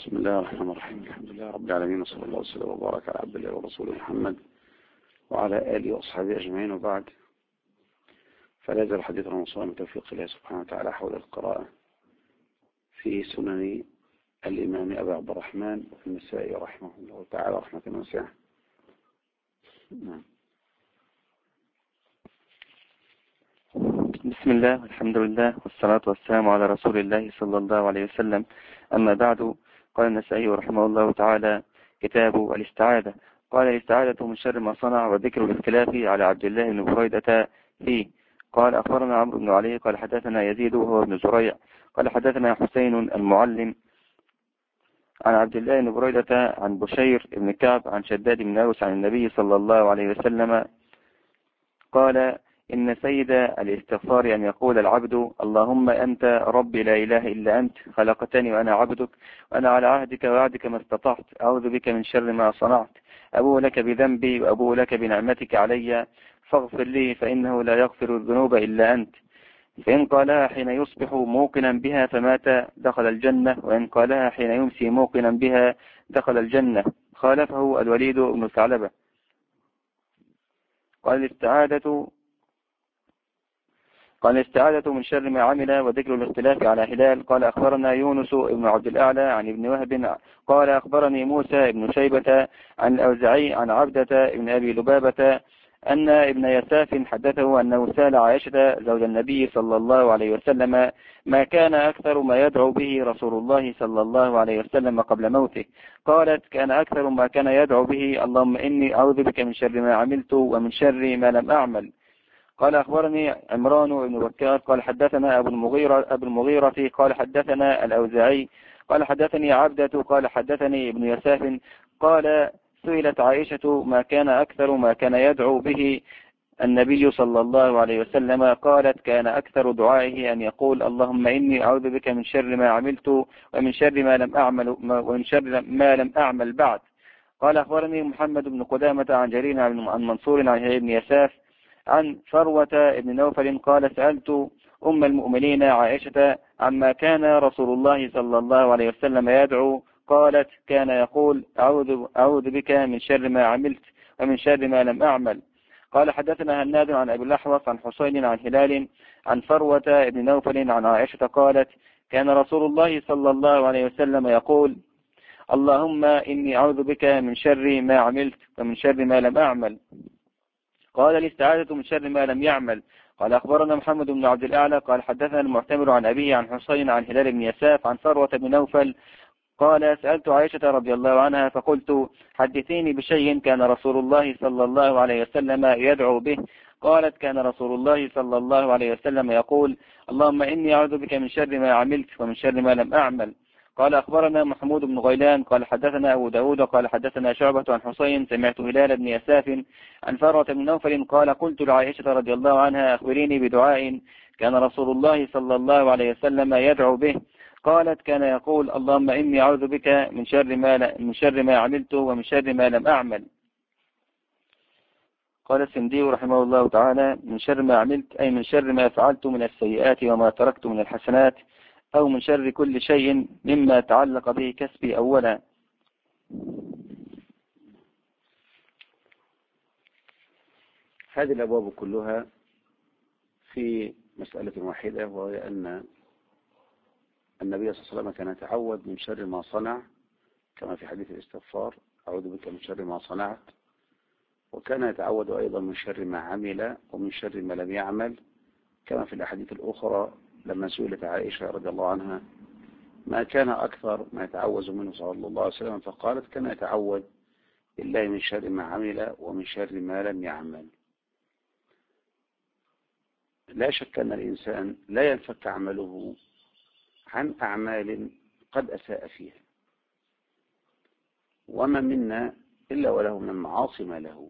بسم الله الرحمن الرحيم. الحمد لله رب العالمين، وصلى الله وسلم وبارك على عبد الله ورسوله محمد وعلى آله وأصحابه أجمعين، وبعد. فلا يزال حديثنا موصولا بتوفيق الله سبحانه وتعالى حول القراءة في سنن الإمام أبي عبد الرحمن النسائي رحمه الله تعالى رحمة واسعة. نعم. بسم الله والحمد لله والصلاة والسلام على رسول الله صلى الله عليه وسلم. أما بعد، قال النسائي رحمه الله تعالى: كتاب الاستعاذة. قال: الاستعاذة من شر ما صنع، وذكر الاختلاف على عبد الله بن بريدة فيه. قال: أخبرنا عمرو بن علي قال حدثنا يزيد وهو ابن زريع قال حدثنا حسين المعلم عن عبد الله بن بريدة عن بشير بن كعب عن شداد بن أوس عن النبي صلى الله عليه وسلم قال: إن سيد الاستغفار أن يقول العبد: اللهم أنت ربي لا إله إلا أنت، خلقتني وأنا عبدك، وأنا على عهدك ووعدك ما استطعت، أعوذ بك من شر ما صنعت، أبوء لك بذنبي وأبوء لك بنعمتك علي، فاغفر لي فإنه لا يغفر الذنوب إلا أنت. فإن قالها حين يصبح موقنا بها فمات دخل الجنة، وإن قالها حين يمسي موقنا بها دخل الجنة. خالفه الوليد بن ثعلبة. قال: الاستعاذة من شر ما عمل، وذكر الاختلاف على هلال. قال: أخبرنا يونس بن عبد الأعلى عن ابن وهب قال: أخبرني موسى بن شيبة عن الأوزعي عن عبدة بن أبي لبابة أن ابن يساف حدثه أنه سأل عائشة زوج النبي صلى الله عليه وسلم ما كان أكثر ما يدعو به رسول الله صلى الله عليه وسلم قبل موته. قالت: كان أكثر ما كان يدعو به: اللهم إني أعوذ بك من شر ما عملت ومن شر ما لم أعمل. قال: أخبرني عمران بن بكار قال حدثنا أبو المغيرة قال حدثنا الأوزاعي قال حدثني عبدة قال حدثني ابن يساف قال: سئلت عائشة ما كان أكثر ما كان يدعو به النبي صلى الله عليه وسلم؟ قالت: كان أكثر دعائه أن يقول: اللهم إني أعوذ بك من شر ما عملت ومن شر ما لم أعمل ومن شر ما لم أعمل بعد. قال: أخبرني محمد بن قدامة عن جرير عن منصور عن ابن يساف عن فروة بن نوفل قال: سألت أم المؤمنين عائشة عما كان رسول الله صلى الله عليه وسلم يدعو. قالت: كان يقول: أعوذ بك من شر ما عملت ومن شر ما لم أعمل. قال: حدثنا هناد عن أبي الأحوص عن حسين عن هلال عن فروة بن نوفل عن عائشة قالت: كان رسول الله صلى الله عليه وسلم يقول: اللهم إني أعوذ بك من شر ما عملت ومن شر ما لم أعمل. قال: الاستعاذة من شر ما لم يعمل. قال: أخبرنا محمد بن عبد الأعلى قال حدثنا المعتمر عن أبيه عن حسين عن هلال بن يساف عن فروة بن نوفل قال: سألت عائشة رضي الله عنها فقلت: حدثيني بشيء كان رسول الله صلى الله عليه وسلم يدعو به. قالت: كان رسول الله صلى الله عليه وسلم يقول: اللهم إني أعوذ بك من شر ما عملت ومن شر ما لم أعمل. قال: أخبرنا محمود بن غيلان قال حدثنا أبو داود قال حدثنا شعبة عن حسين سمعت هلال بن يساف عن فروة بن نوفل قال: قلت لعائشة رضي الله عنها: أخبريني بدعاء كان رسول الله صلى الله عليه وسلم يدعو به. قالت: كان يقول: اللهم إني أعوذ بك من شر ما عملت ومن شر ما لم أعمل. قال السندي رحمه الله تعالى: من شر ما عملت أي من شر ما فعلت من السيئات وما تركت من الحسنات، أو من شر كل شيء مما تعلق به كسبي أولا. هذه الأبواب كلها في مسألة واحدة، وهي أن النبي صلى الله عليه وسلم كان يتعوذ من شر ما صنع كما في حديث الاستغفار: أعوذ بك من شر ما صنعت. وكان يتعوذ أيضا من شر ما عمل ومن شر ما لم يعمل، كما في الأحاديث الأخرى لما سئلت عائشة رضي الله عنها ما كان أكثر ما يتعوذ منه صلى الله عليه وسلم، فقالت: كان يتعوذ بالله من شر ما عمل ومن شر ما لم يعمل. لا شك أن الإنسان لا ينفك عمله عن أعمال قد أساء فيها، وما منا إلا وله من المعاصي ما له.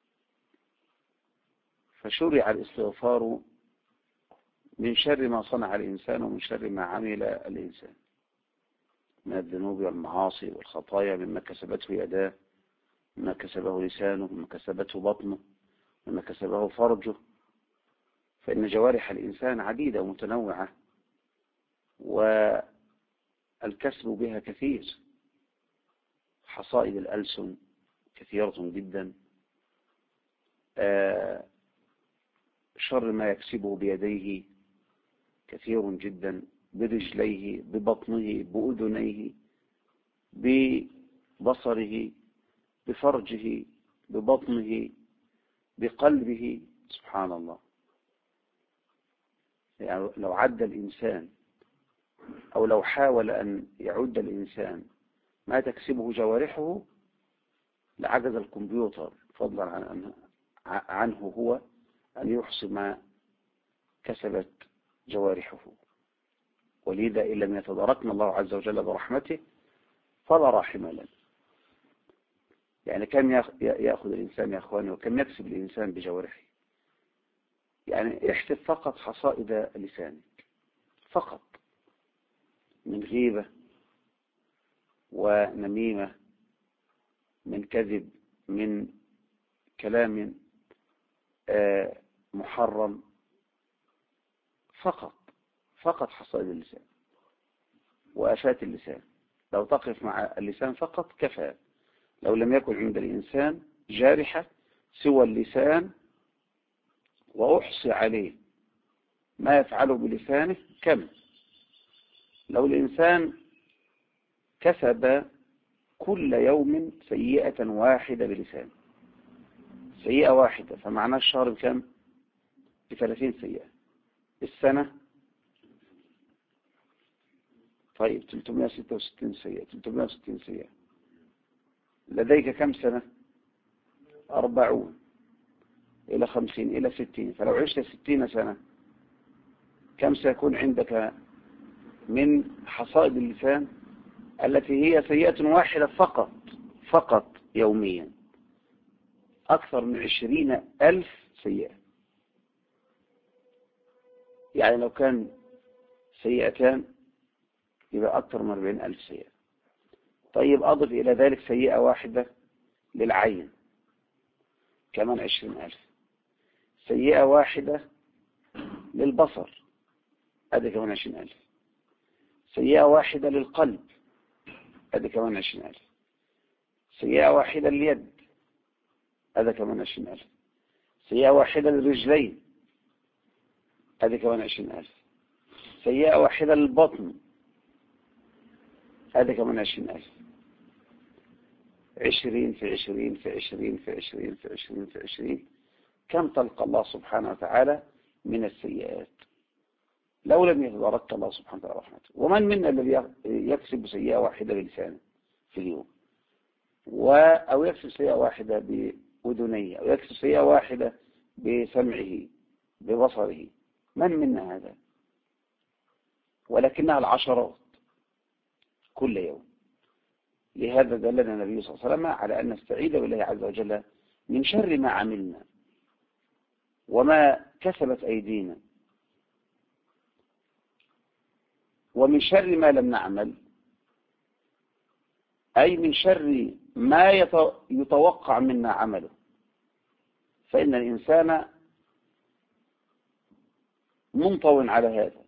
فشرع الاستغفار من شر ما صنع الإنسان ومن شر ما عمل الإنسان من الذنوب والمعاصي والخطايا، مما كسبته يداه، مما كسبه لسانه، مما كسبته بطنه، مما كسبه فرجه. فإن جوارح الإنسان عديدة ومتنوعة، والكسب بها كثير، حصائد الألسن كثيرة جدا، شر ما يكسبه بيديه كثير جدا، برجليه، ببطنه، بأذنيه، ببصره، بفرجه، ببطنه، بقلبه. سبحان الله. يعني لو عد الإنسان أو لو حاول أن يعد الإنسان ما تكسبه جوارحه لعجز الكمبيوتر، فضلا عنه هو أن يحصي ما كسبت جوارحه. ولذا إن لم يتداركنا الله عز وجل برحمته فلا راحم لنا. يعني كم يأخذ الإنسان يا أخواني، وكم يكسب الإنسان بجوارحه؟ يعني احسب فقط حصائد لسانك فقط، من غيبة ونميمة، من كذب، من كلام محرم، فقط حصائد اللسان وآفات اللسان. لو تقف مع اللسان فقط كفى. لو لم يكن عند الإنسان جارحة سوى اللسان وأحصي عليه ما يفعله بلسانه كم. لو الإنسان كسب كل يوم سيئة واحدة بلسانه، سيئة واحدة، فمعناه الشهر بكم؟ ب30 سيئة. السنة طيب 366 سيئة، 360 سيئة. لديك كم سنة؟ 40 إلى 50 إلى 60. فلو عشت 60 سنة كم سيكون عندك من حصائد اللسان التي هي سيئة واحدة فقط يوميا؟ أكثر من 20,000 سيئة. يعني لو كان سيئتان يبقى أكثر من 40,000 سيئة. طيب أضف إلى ذلك سيئة واحدة للعين كمان 20,000. سيئة واحدة للبصر هذا كمان 20,000. سيئة واحدة للقلب هذا كمان 20,000. سيئة واحدة لليد هذا كمان 20,000. سيئة واحدة للرجلين هذا كمان 20,000. سيئة واحدة للبطن هذا كمان 20,000. 20 في 20 في 20 في 20 في 20 في 20. كم تلقى الله سبحانه وتعالى من السيئات لو لم يتدارك الله سبحانه وتعالى رحمته؟ ومن منا الذي يكسب سيئة واحدة بلسانه في اليوم، أو يكسب سيئة واحدة بأذنيه، أو يكسب سيئة واحدة بسمعه ببصره؟ من منا هذا؟ ولكنها العشرات كل يوم. لهذا دلنا النبي صلى الله عليه وسلم على أن نستعيذ بالله عز وجل من شر ما عملنا وما كسبت أيدينا، ومن شر ما لم نعمل، أي من شر ما يتوقع منا عمله. فإن الإنسان منطو على هذا.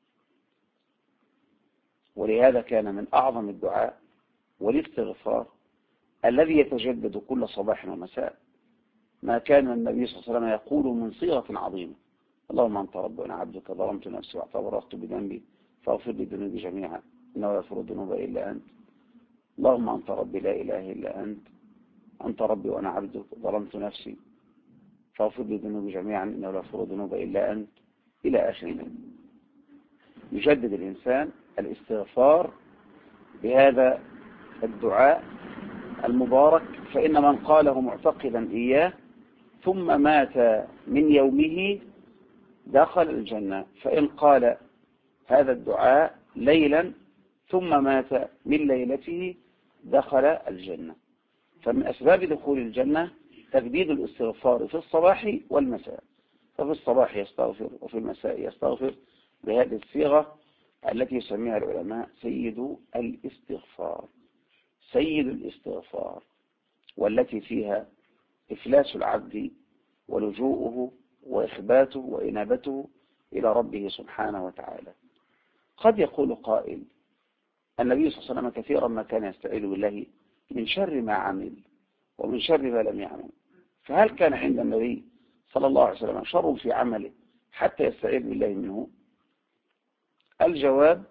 ولهذا كان من أعظم الدعاء والاستغفار الذي يتجدد كل صباح ومساء ما كان النبي صلى الله عليه وسلم يقول من صيغة عظيمة: اللهم أنت ربي وأنا عبدك ظلمت نفسي واعتبرت بذنبي فاغفر لي ذنوبي جميعا إنه لا يغفر الذنوب إلا أنت. اللهم أنت ربي لا إله إلا أنت. أنت ربي وأنا عبدك ظلمت نفسي فاغفر لي ذنوبي جميعا إنه لا يغفر الذنوب إلا أنت، إلى آخره. يجدد الإنسان الاستغفار بهذا الدعاء المبارك، فإن من قاله معتقدا إياه ثم مات من يومه دخل الجنة. فإن قال هذا الدعاء ليلا ثم مات من ليلته دخل الجنة. فمن أسباب دخول الجنة تجديد الاستغفار في الصباح والمساء. ففي الصباح يستغفر وفي المساء يستغفر بهذه الصيغة التي يسميها العلماء سيد الاستغفار. سيد الاستغفار، والتي فيها إفلاس العبد ولجوءه وإخباته وإنابته إلى ربه سبحانه وتعالى. قد يقول قائل: النبي صلى الله عليه وسلم كثيرا ما كان يستعيذ بالله من شر ما عمل ومن شر ما لم يعمل. فهل كان عند النبي صلى الله عليه وسلم شر في عمله حتى يستعيذ بالله منه؟ الجواب: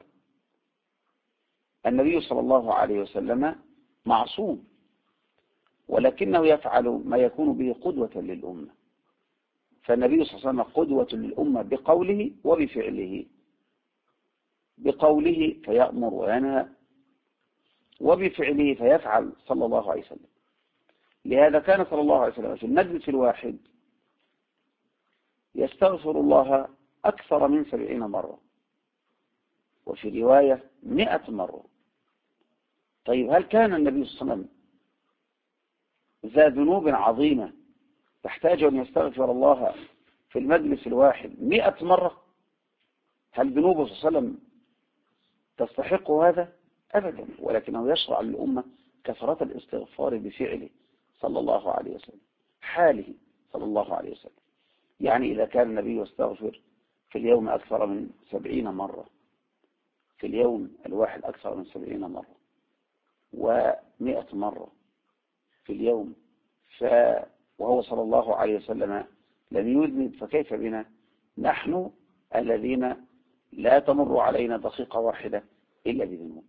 النبي صلى الله عليه وسلم معصوم، ولكنه يفعل ما يكون به قدوة للأمة. فالنبي صلى الله عليه وسلم قدوة للأمة بقوله وبفعله. بقوله فيأمر وينهى، وبفعله فيفعل صلى الله عليه وسلم. لهذا كان صلى الله عليه وسلم في المجلس الواحد يستغفر الله أكثر من 70 مرة، وفي رواية 100 مرة. طيب هل كان النبي صلى الله عليه وسلم ذا ذنوب عظيمة تحتاج أن يستغفر الله في المجلس الواحد 100 مرة؟ هل ذنوبه صلى الله عليه وسلم تستحق هذا؟ أبدا، ولكنه يشرع للأمة كثرة الاستغفار بفعله صلى الله عليه وسلم، حاله صلى الله عليه وسلم. يعني إذا كان النبي يستغفر في اليوم أكثر من 70 مرة، في اليوم الواحد أكثر من 70 مرة و100 مرة في اليوم، وهو صلى الله عليه وسلم لم يذنب، فكيف بنا نحن الذين لا تمر علينا دقيقة واحدة إلا بذنوب؟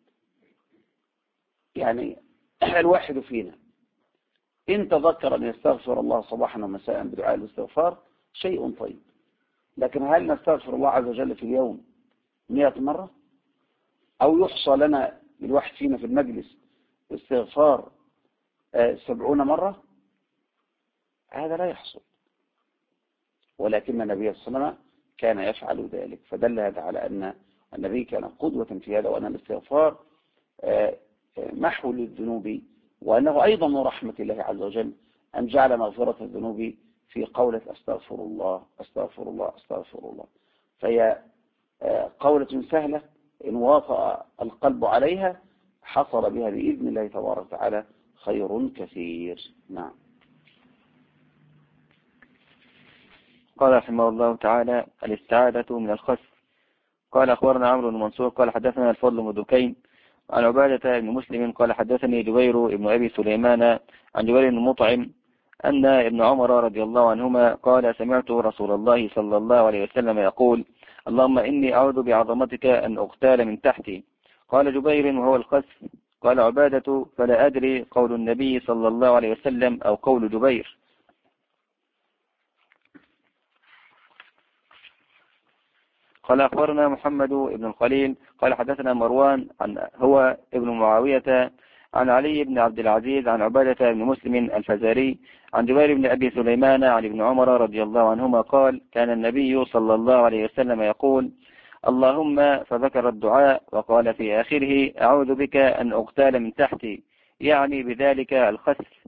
يعني الواحد فينا إن تذكر أن يستغفر الله صباحا ومساء بدعاء الاستغفار شيء طيب، لكن هل نستغفر الله عز وجل في اليوم 100 مرة؟ أو يحصى لنا الواحد فينا في المجلس استغفار 70 مرة؟ هذا لا يحصل. ولكن النبي صلى الله عليه وسلم كان يفعل ذلك، فدل هذا على أن النبي كان قدوة في هذا، وأن الاستغفار محو للذنوب، وأنه أيضا من رحمة الله عز وجل أن جعل مغفرة الذنوب في قولة أستغفر الله أستغفر الله أستغفر الله. فهي قولة سهلة إن واطأ القلب عليها حصل بها بإذن الله تبارك وتعالى خير كثير. نعم. قال رحمه الله تعالى: الاستعاذة من الخسف. قال أخبرنا عمرو بن منصور قال حدثنا الفضل بن دكين عن عبادة بن مسلم قال حدثني جبير بن أبي سليمان عن جبير بن مطعم أن ابن عمر رضي الله عنهما قال: سمعت رسول الله صلى الله عليه وسلم يقول: اللهم إني أعوذ بعظمتك أن أغتال من تحتي. قال جبير: وهو الخسف. قال عبادة: فلا أدري قول النبي صلى الله عليه وسلم أو قول جبير. قال أخبرنا محمد بن الخليل قال حدثنا مروان هو ابن معاوية عن علي بن عبد العزيز عن عبادة بن مسلم الفزاري عن جبير بن أبي سليمان عن ابن عمر رضي الله عنهما قال: كان النبي صلى الله عليه وسلم يقول: اللهم، فذكر الدعاء وقال في آخره: أعوذ بك أن أغتال من تحتي، يعني بذلك الخسف.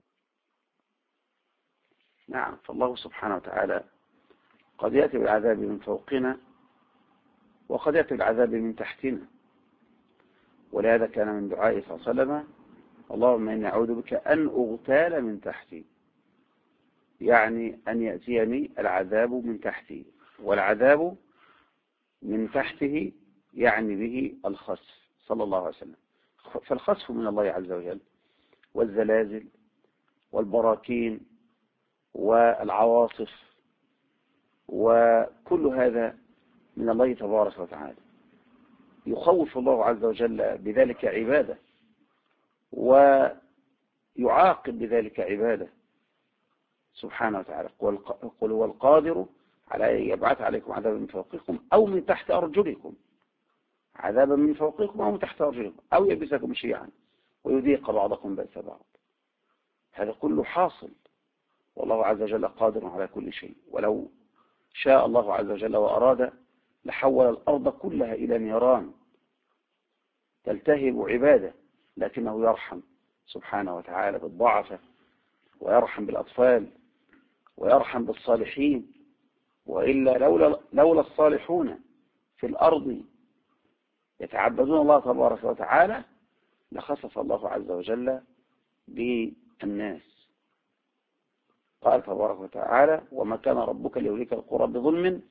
نعم. فالله سبحانه وتعالى قد يأتي بالعذاب من فوقنا وقد يأتي بالعذاب من تحتنا، ولهذا كان من دعائه صلى الله عليه وسلم: اللهم إني أعوذ بك أن أغتال من تحتي، يعني أن يأتيني العذاب من تحتي، والعذاب من تحته يعني به الخسف صلى الله عليه وسلم. فالخسف من الله عز وجل، والزلازل والبراكين والعواصف وكل هذا من الله تبارك وتعالى. يخوف الله عز وجل بذلك عباده، ويعاقب بذلك عباده سبحانه وتعالى. قل هو القادر على أن يبعث عليكم عذابا من فوقكم أو من تحت أرجلكم، عذابا من فوقكم أو من تحت أرجلكم، أو يلبسكم شيعا ويذيق بعضكم بأس بعض. هذا كله حاصل، والله عز وجل قادر على كل شيء. ولو شاء الله عز وجل وأراد لحول الأرض كلها إلى نيران تلتهب عباده، لكنه يرحم سبحانه وتعالى بالضعفة، ويرحم بالأطفال، ويرحم بالصالحين. وإلا لولا الصالحون في الأرض يتعبدون الله تبارك وتعالى لخسف الله عز وجل بالناس. قال تبارك وتعالى: وما كان ربك ليهلك القرى بظلم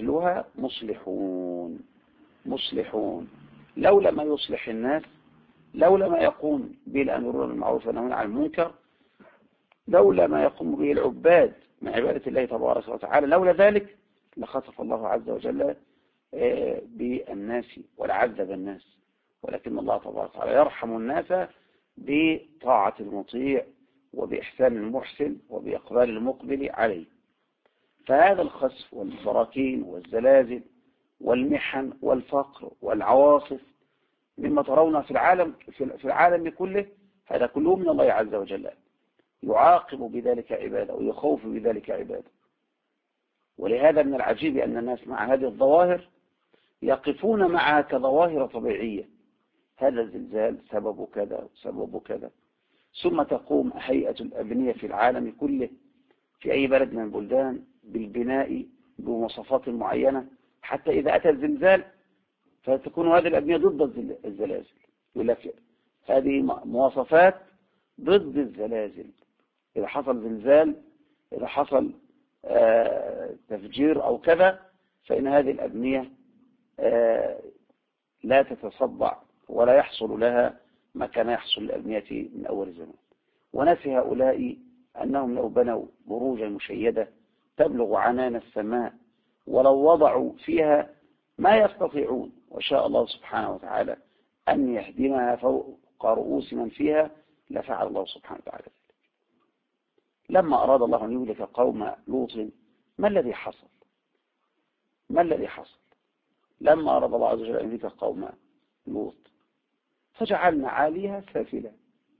وأهلها مصلحون. لولا ما يصلح الناس لولا ما يقوم به الأمرون بالمعروف والنهون عن المنكر، لولا ما يقوم به العباد من عبادة الله تبارك وتعالى، لولا ذلك لخسف الله عز وجل بالناس ولعذب الناس. ولكن الله تبارك وتعالى يرحم الناس بطاعة المطيع وبإحسان المحسن وبإقبال المقبل عليه. فهذا الخسف والبراكين والزلازل والمحن والفقر والعواصف مما ترون في العالم كله، هذا كله من الله عز وجل، يعاقب بذلك عباده ويخوف بذلك عباده. ولهذا من العجيب أن الناس مع هذه الظواهر يقفون معها كظواهر طبيعية، هذا الزلزال سبب كذا سبب كذا، ثم تقوم هيئة الأبنية في العالم كله في أي بلد من البلدان بالبناء بمواصفات معينة، حتى إذا أتى الزلزال فتكون هذه الأبنية ضد الزلازل. يقول لك هذه مواصفات ضد الزلازل، إذا حصل زلزال، إذا حصل تفجير أو كذا، فإن هذه الأبنية لا تتصدع ولا يحصل لها ما كان يحصل للأبنية من أول الزمان. ونسي هؤلاء أنهم لو بنوا بروجا مشيدة تبلغ عنان السماء ولو وضعوا فيها ما يستطيعون، وشاء الله سبحانه وتعالى أن يهدمها فوق رؤوس من فيها لفعل الله سبحانه وتعالى ذلك. لما أراد الله أن يهلك قوم لوط ما الذي حصل؟ ما الذي حصل؟ لما أراد الله عز وجل أن يهلك قوم لوط فجعلنا عاليها سافلة،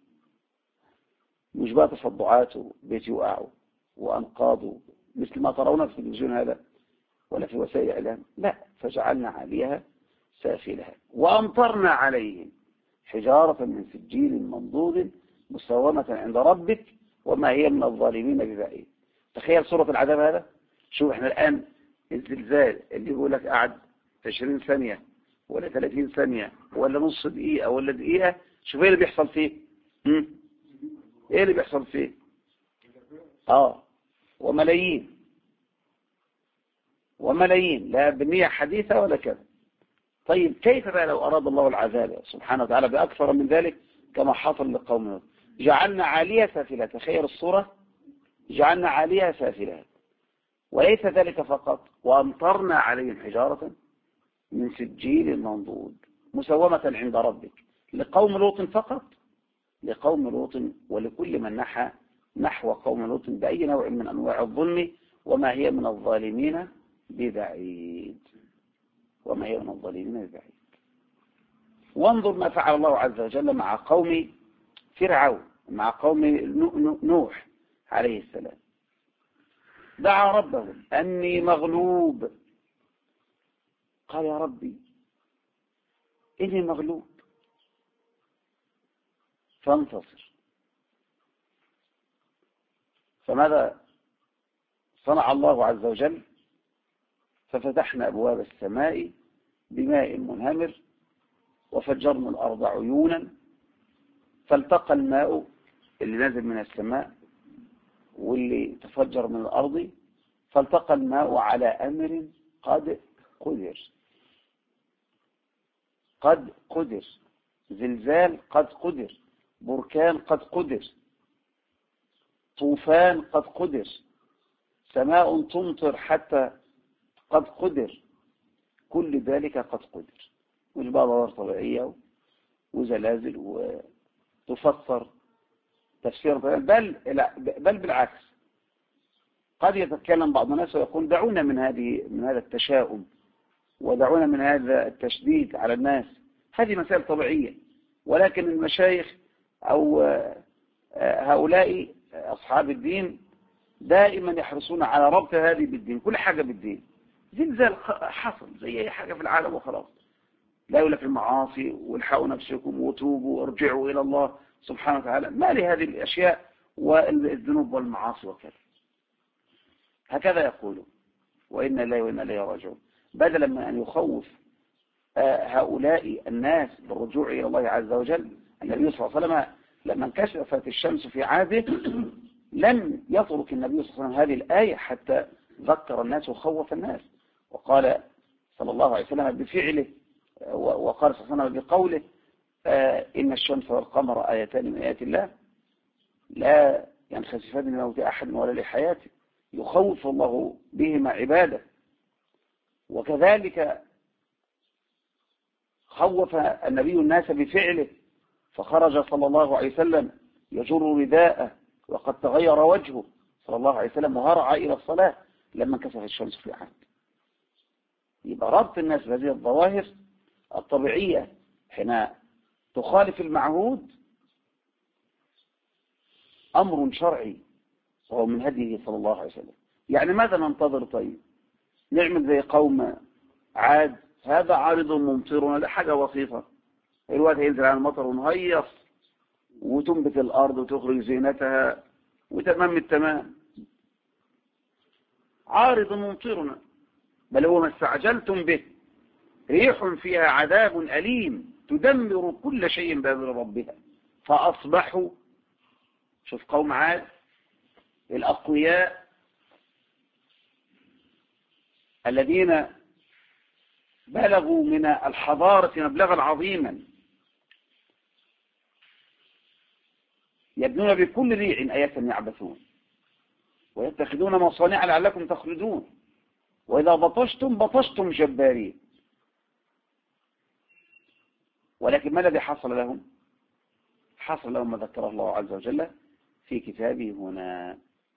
مش بقى تصدعات وبيت يقعوا وأنقاضوا مثل ما ترون في التلفزيون هذا ولا في وسائل الإعلام، لا، فجعلنا عاليها سافلها وأمطرنا عليهم حجارة من سجيل منضود مسومة عند ربك وما هي من الظالمين ببعيد. تخيل صورة العذاب هذا. شوف احنا الآن الزلزال اللي يقول لك قعد 20 ثانية ولا 30 ثانية ولا نص دقيقة ولا دقيقة، شوف ايه اللي بيحصل فيه. ايه اللي بيحصل فيه؟ وملايين لا بنية حديثة ولا كذا. طيب كيف بقى لو أراد الله العذاب سبحانه وتعالى بأكثر من ذلك كما حصل لقوم لوط؟ جعلنا عاليها سافلة. تخيل الصورة، جعلنا عاليها سافلة. وليس ذلك فقط، وأمطرنا عليهم حجارة من سجيل منضود مسومة عند ربك. لقوم لوط فقط؟ لقوم لوط ولكل من نحى نحو قوم لوط بأي نوع من أنواع الظلم وما هي من الظالمين ببعيد. وما هي من الظالمين ببعيد. وانظر ما فعل الله عز وجل مع قوم فرعون، مع قوم نوح عليه السلام. دعا ربه أني مغلوب، قال يا ربي إني مغلوب فانتصر. فماذا صنع الله عز وجل؟ ففتحنا أبواب السماء بماء منهمر وفجرنا الأرض عيونا فالتقى الماء اللي نازل من السماء واللي تفجر من الأرض، فالتقى الماء على أمر قد قدر. قد قدر. زلزال قد قدر، بركان قد قدر، طوفان قد قدر، سماء تمطر حتى قد قدر. كل ذلك قد قدر. مش بقى ظواهر طبيعية وزلازل وتفسر تفسير بل بالعكس. قد يتكلم بعض الناس ويقول دعونا من هذا التشاؤم ودعونا من هذا التشديد على الناس، هذه مسائل طبيعية. ولكن المشايخ أو هؤلاء أصحاب الدين دائما يحرصون على ربط هذه بالدين، كل حاجة بالدين. زلزال حصل زي أي حاجة في العالم وخلاص، لا يقول لك المعاصي والحقوا نفسكم وتوبوا وارجعوا إلى الله سبحانه وتعالى، ما لهذه الأشياء والذنوب والمعاصي وكذا. هكذا يقولون وإنا إليه وإنا إليه راجعون، بدلا من أن يخوف هؤلاء الناس بالرجوع إلى الله عز وجل. النبي صلى الله عليه وسلم لما انكشفت الشمس في عهده لم يترك النبي صلى الله عليه وسلم هذه الآية حتى ذكر الناس وخوف الناس، وقال صلى الله عليه وسلم بفعله وقال صلى الله عليه وسلم بقوله إن الشمس والقمر آيتان من آيات الله لا ينخسفان لموت أحد ولا لحياته، يخوف الله بهما عباده. وكذلك خوف النبي الناس بفعله، فخرج صلى الله عليه وسلم يجر رداءه وقد تغير وجهه صلى الله عليه وسلم وهرع إلى الصلاة لما انكسف الشمس في عهد. يبقى ربط الناس بهذه الظواهر الطبيعية حين تخالف المعهود أمر شرعي وهو من هديه صلى الله عليه وسلم. يعني ماذا ننتظر؟ طيب نعمل زي قوم عاد، هذا عارض ممطرنا، لا حاجة بسيطة، الوقت هينزل على المطر ونهيص وتنبت الأرض وتخرج زينتها وتمام التمام. عارض ممطرنا، بل هو ما استعجلتم به، ريح فيها عذاب أليم تدمر كل شيء بأمر ربها فأصبحوا. شوف قوم عاد الأقوياء الذين بلغوا من الحضارة مبلغا عظيما، يبنون بكل ريع آية يعبثون ويتخذون مصانع لعلكم تخلدون وإذا بطشتم بطشتم جبارين. ولكن ما الذي حصل لهم؟ حصل لهم ما ذكره الله عز وجل في كتابه هنا.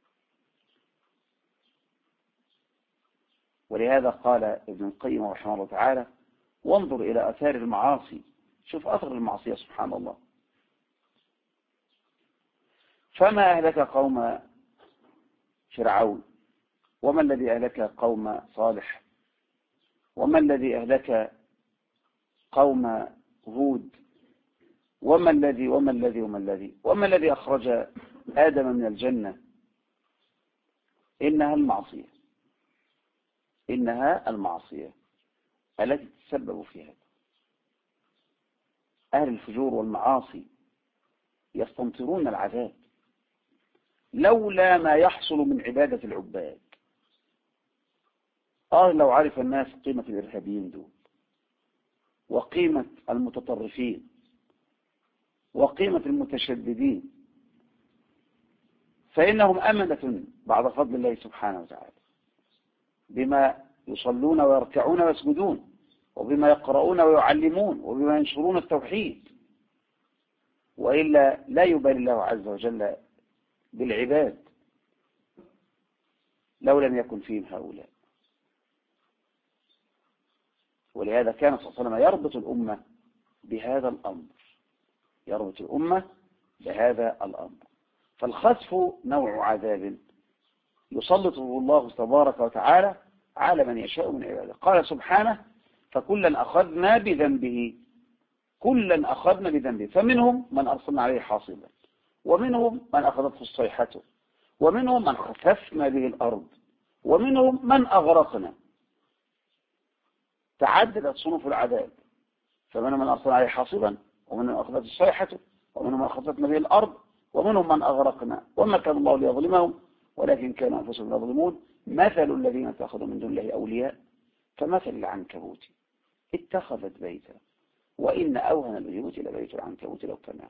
ولهذا قال ابن القيم رحمه الله تعالى: وانظر إلى آثار المعاصي. شوف أثر المعصية سبحان الله. فما أهلك قوم فرعون، وما الذي أهلك قوم صالح، وما الذي أهلك قوم هود، وما الذي أخرج آدم من الجنة؟ إنها المعصية التي تسبب في هذا. أهل الفجور والمعاصي يستمطرون العذاب لولا ما يحصل من عبادة العباد. لو عرف الناس قيمة الإرهابيين دول وقيمة المتطرفين وقيمة المتشددين فإنهم أمنة بعد فضل الله سبحانه وتعالى بما يصلون ويركعون ويسجدون وبما يقرؤون ويعلمون وبما ينشرون التوحيد، وإلا لا يبالي الله عز وجل بالعباد لو لم يكن فيهم هؤلاء. ولهذا كان صلى الله عليه وسلم يربط الأمة بهذا الأمر. فالخسف نوع عذاب يسلطه الله تبارك وتعالى على من يشاء من عباده. قال سبحانه: فكلا أخذنا بذنبه، فمنهم من أرسلنا عليه حاصبا، ومنهم من أخذته الصيحة، ومنهم من خسفنا به الأرض، ومنهم من أغرقنا. تعددت صنوف العذاب، فمنهم من أرسلنا عليه حاصبا، ومنهم من أخذته الصيحة، ومنهم من خسفنا به الأرض، ومنهم من أغرقنا، وما كان الله ليظلمهم ولكن كانوا أنفسهم يظلمون. مثل الذين اتخذوا من دون الله أولياء كمثل العنكبوت اتخذت بيتا وإن أوهن البيوت لبيت العنكبوت لو كان يعلم.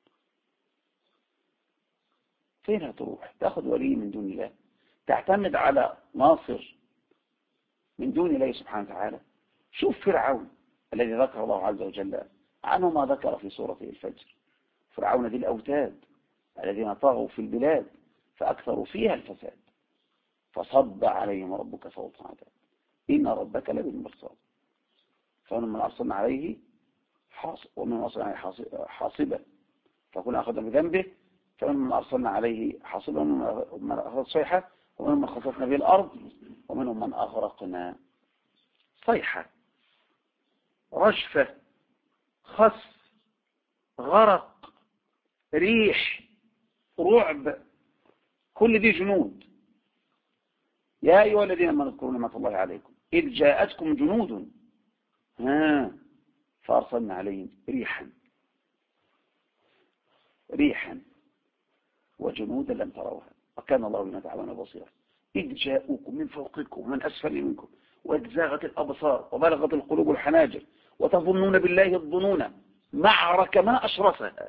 فين هتروح؟ تأخذ ولي من دون الله، تعتمد على ناصر من دون الله سبحانه وتعالى. شوف فرعون الذي ذكر الله عز وجل عنه ما ذكر في سورة الفجر: فرعون ذي الأوتاد الذين طغوا في البلاد فأكثروا فيها الفساد فصب عليهم ربك صوت عذاب إن ربك لبالمرصاد. فمن من أرسلنا عليه حاصب، ومن أرسلنا عليه حاصبا فكنا أخذنا بذنبه، فمن من أرسلنا عليه حاصبا، ومن من أخذ صيحة، ومن من خسفنا به الأرض، ومنهم من أغرقنا. صيحة، رجفة، خسف، غرق، ريح، رعب، كل دي جنود. يا أيها الذين آمنوا اذكروا نعمة الله عليكم إذ جاءتكم جنود فأرسلنا عليهم ريحا وجنودا لم تروها وكان الله بما تعملون بصيرا. إذ جاءوكم من فوقكم ومن أسفل منكم وإذ زاغت الأبصار وبلغت القلوب الحناجر وتظنون بالله الظنون معركة ما أشرفها.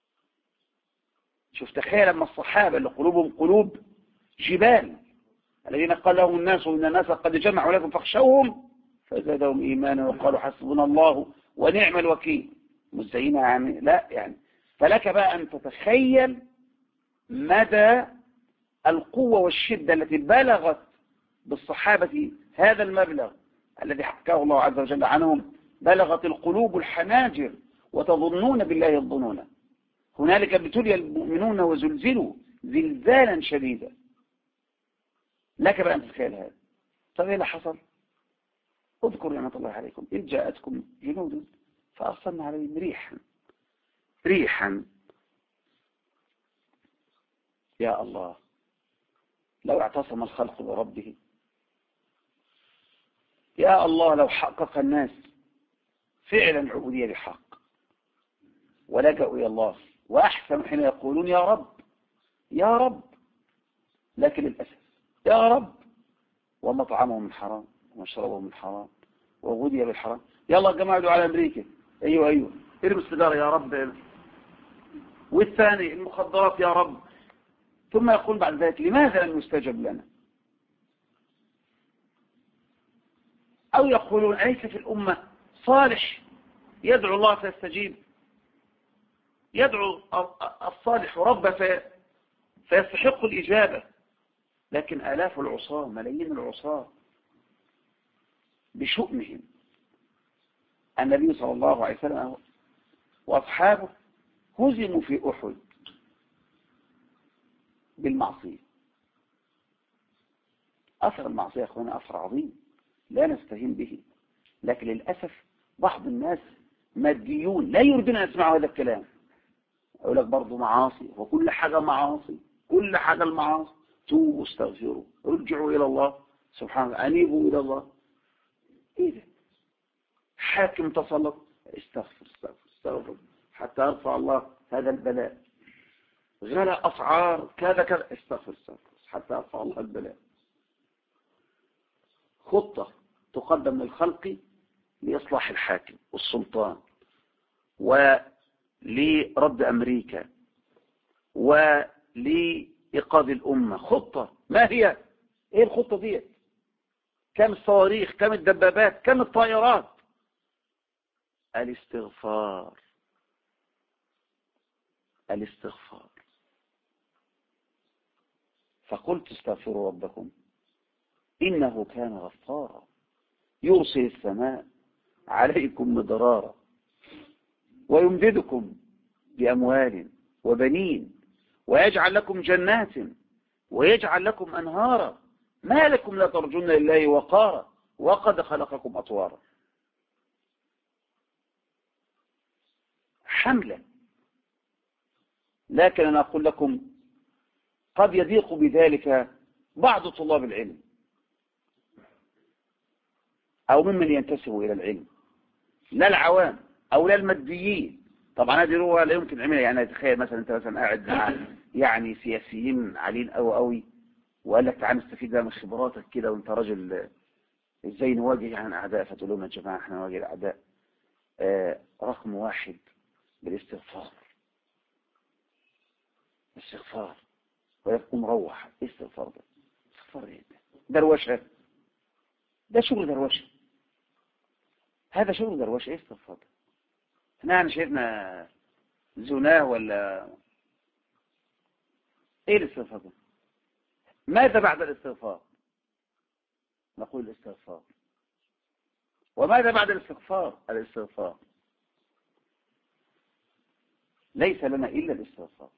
شوف تخيل لما الصحابة اللي قلوبهم قلوب جبال، الذين قال لهم الناس إن الناس قد جمعوا لكم فاخشوهم فزادهم إيمانا وقالوا حسبنا الله ونعم الوكيل. مزينة يعني لا يعني. فلك بقى أن تتخيل مدى القوة والشدة التي بلغت بالصحابة هذا المبلغ الذي حكاه الله عز وجل عنهم. بلغت القلوب الحناجر وتظنون بالله الظنون. هنالك ابتلي المؤمنون وزلزلوا زلزالا شديدا. لك بقى أن تتخيل هذا. طيب ايه اللي حصل؟ اذكر نعمة الله عليكم إذ جاءتكم جنود فأرسلنا عليهم ريحا. يا الله، لو اعتصم الخلق بربه، يا الله لو حقق الناس فعلا عبودية بحق ولجأوا إلى الله وأحسن حين يقولون يا رب يا رب، لكن للأسف يا رب ومطعمهم من حرام ومشربهم من حرام وغذي بالحرام. يلا يا جماعة ادعوا على أمريكا، أيوة ارموا السيجارة يا رب، والثاني المخدرات يا رب. ثم يقول بعد ذلك لماذا لم يستجب لنا؟ أو يقولون أليس في الأمة صالح يدعو الله فيستجيب؟ يدعو الصالح رب فيستحق الإجابة. لكن آلاف العصاة ملايين العصاة بشؤمهم. النبي صلى الله عليه وسلم وأصحابه هزموا في أحد بالمعصية. أثر المعصية يا أخوانا أثر عظيم لا نستهين به، لكن للأسف بعض الناس ماديون لا يريدون أن يسمعوا هذا الكلام. أقول لك برضو معاصي وكل حاجة معاصي، كل حاجة المعاصي. توبوا استغفروا رجعوا إلى الله سبحانه، أنيبوا إلى الله. إيه ده؟ حاكم تسلط، استغفر حتى يرفع الله هذا البلاء. غلا أسعار كذا استغفر حتى يرفع الله البلاء. خطة تقدم للخلق لإصلاح الحاكم والسلطان ولرد أمريكا ولإيقاظ الأمة. خطة ما هي؟ إيه الخطة دي؟ كم الصواريخ، كم الدبابات، كم الطائرات؟ الاستغفار. فقلت استغفروا ربكم إنه كان غفارا يرسل السماء عليكم مدرارا ويمددكم بأموال وبنين ويجعل لكم جنات ويجعل لكم أنهارا ما لكم لا ترجون لله وقارا وقد خلقكم أطوارا. حملة. لكن أنا أقول لكم قد يضيق بذلك بعض طلاب العلم أو ممن ينتسب إلى العلم، لا العوام أو لا الماديين. طبعا هذه روى لا يمكن عملها. يعني تخيل مثلا أنت مثلا قاعد مع يعني سياسيين عالين قوي وقال لك تعال نستفيد من خبراتك كده وانت راجل ازاي نواجه يعني أعداء، فتقول لهم يا جماعة احنا نواجه الأعداء رقم واحد بالاستغفار. ويبقى مروح استغفار. ده استغفار ايه؟ دروشه. ده شغل دروشه. هذا شغل دروشه. ايه استغفار؟ احنا يعني شايفنا زناه ولا ايه الاستغفار ده؟ ماذا بعد الاستغفار؟ نقول الاستغفار. وماذا بعد الاستغفار ليس لنا إلا الاستغفار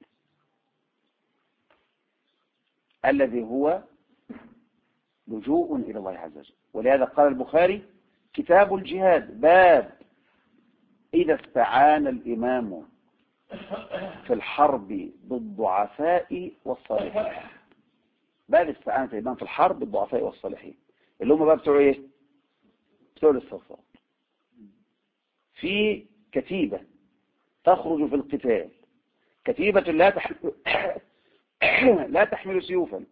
الذي هو لجوء إلى الله عز وجل. ولهذا قال البخاري كتاب الجهاد باب إذا استعان الإمام في الحرب بالضعفاء والصالحين. باب استعانة الإمام في الحرب بالضعفاء والصالحين اللي هم بقى بتوع ايه؟ بتوع الاستغفار. في كتيبة تخرج في القتال، كتيبة لا تحمل سيوفا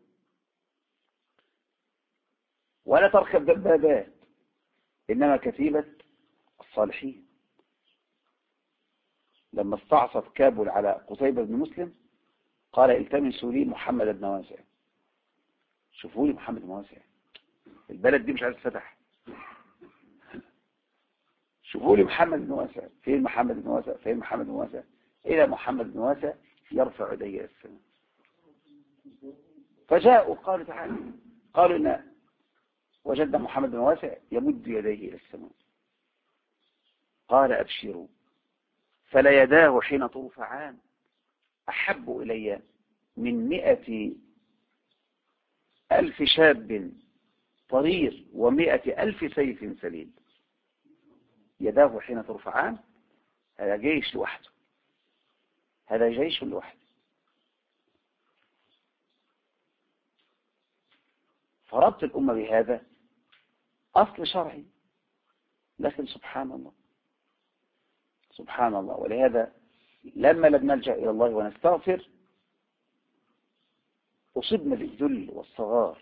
ولا تركب دبابات، إنما كتيبة الصالحين لما استعصت كابل على قتيبة بن مسلم قال التمسوا لي محمد بن واسع. شوفوا لي محمد بن واسع، البلد دي مش عايز تفتح. شوفوا لي محمد بن واسع، فين محمد بن واسع، فين محمد بن واسع؟ إلى محمد بن واسع يرفع يديه إلى السماء. فجاءوا قالوا تعالى، قالوا إن وجدنا محمد بن واسع يمد يديه إلى السماء. قال أبشروا فلا يداه حين ترفعان أحب إلي من 100,000 شاب طرير و100,000 سيف سليل. يداه حين ترفعان، هذا جيش لوحده، هذا جيش لوحده. فربط الأمة بهذا أصل شرعي، لكن سبحان الله سبحان الله. ولهذا لما لم نلجأ إلى الله ونستغفر أصبنا بالذل والصغار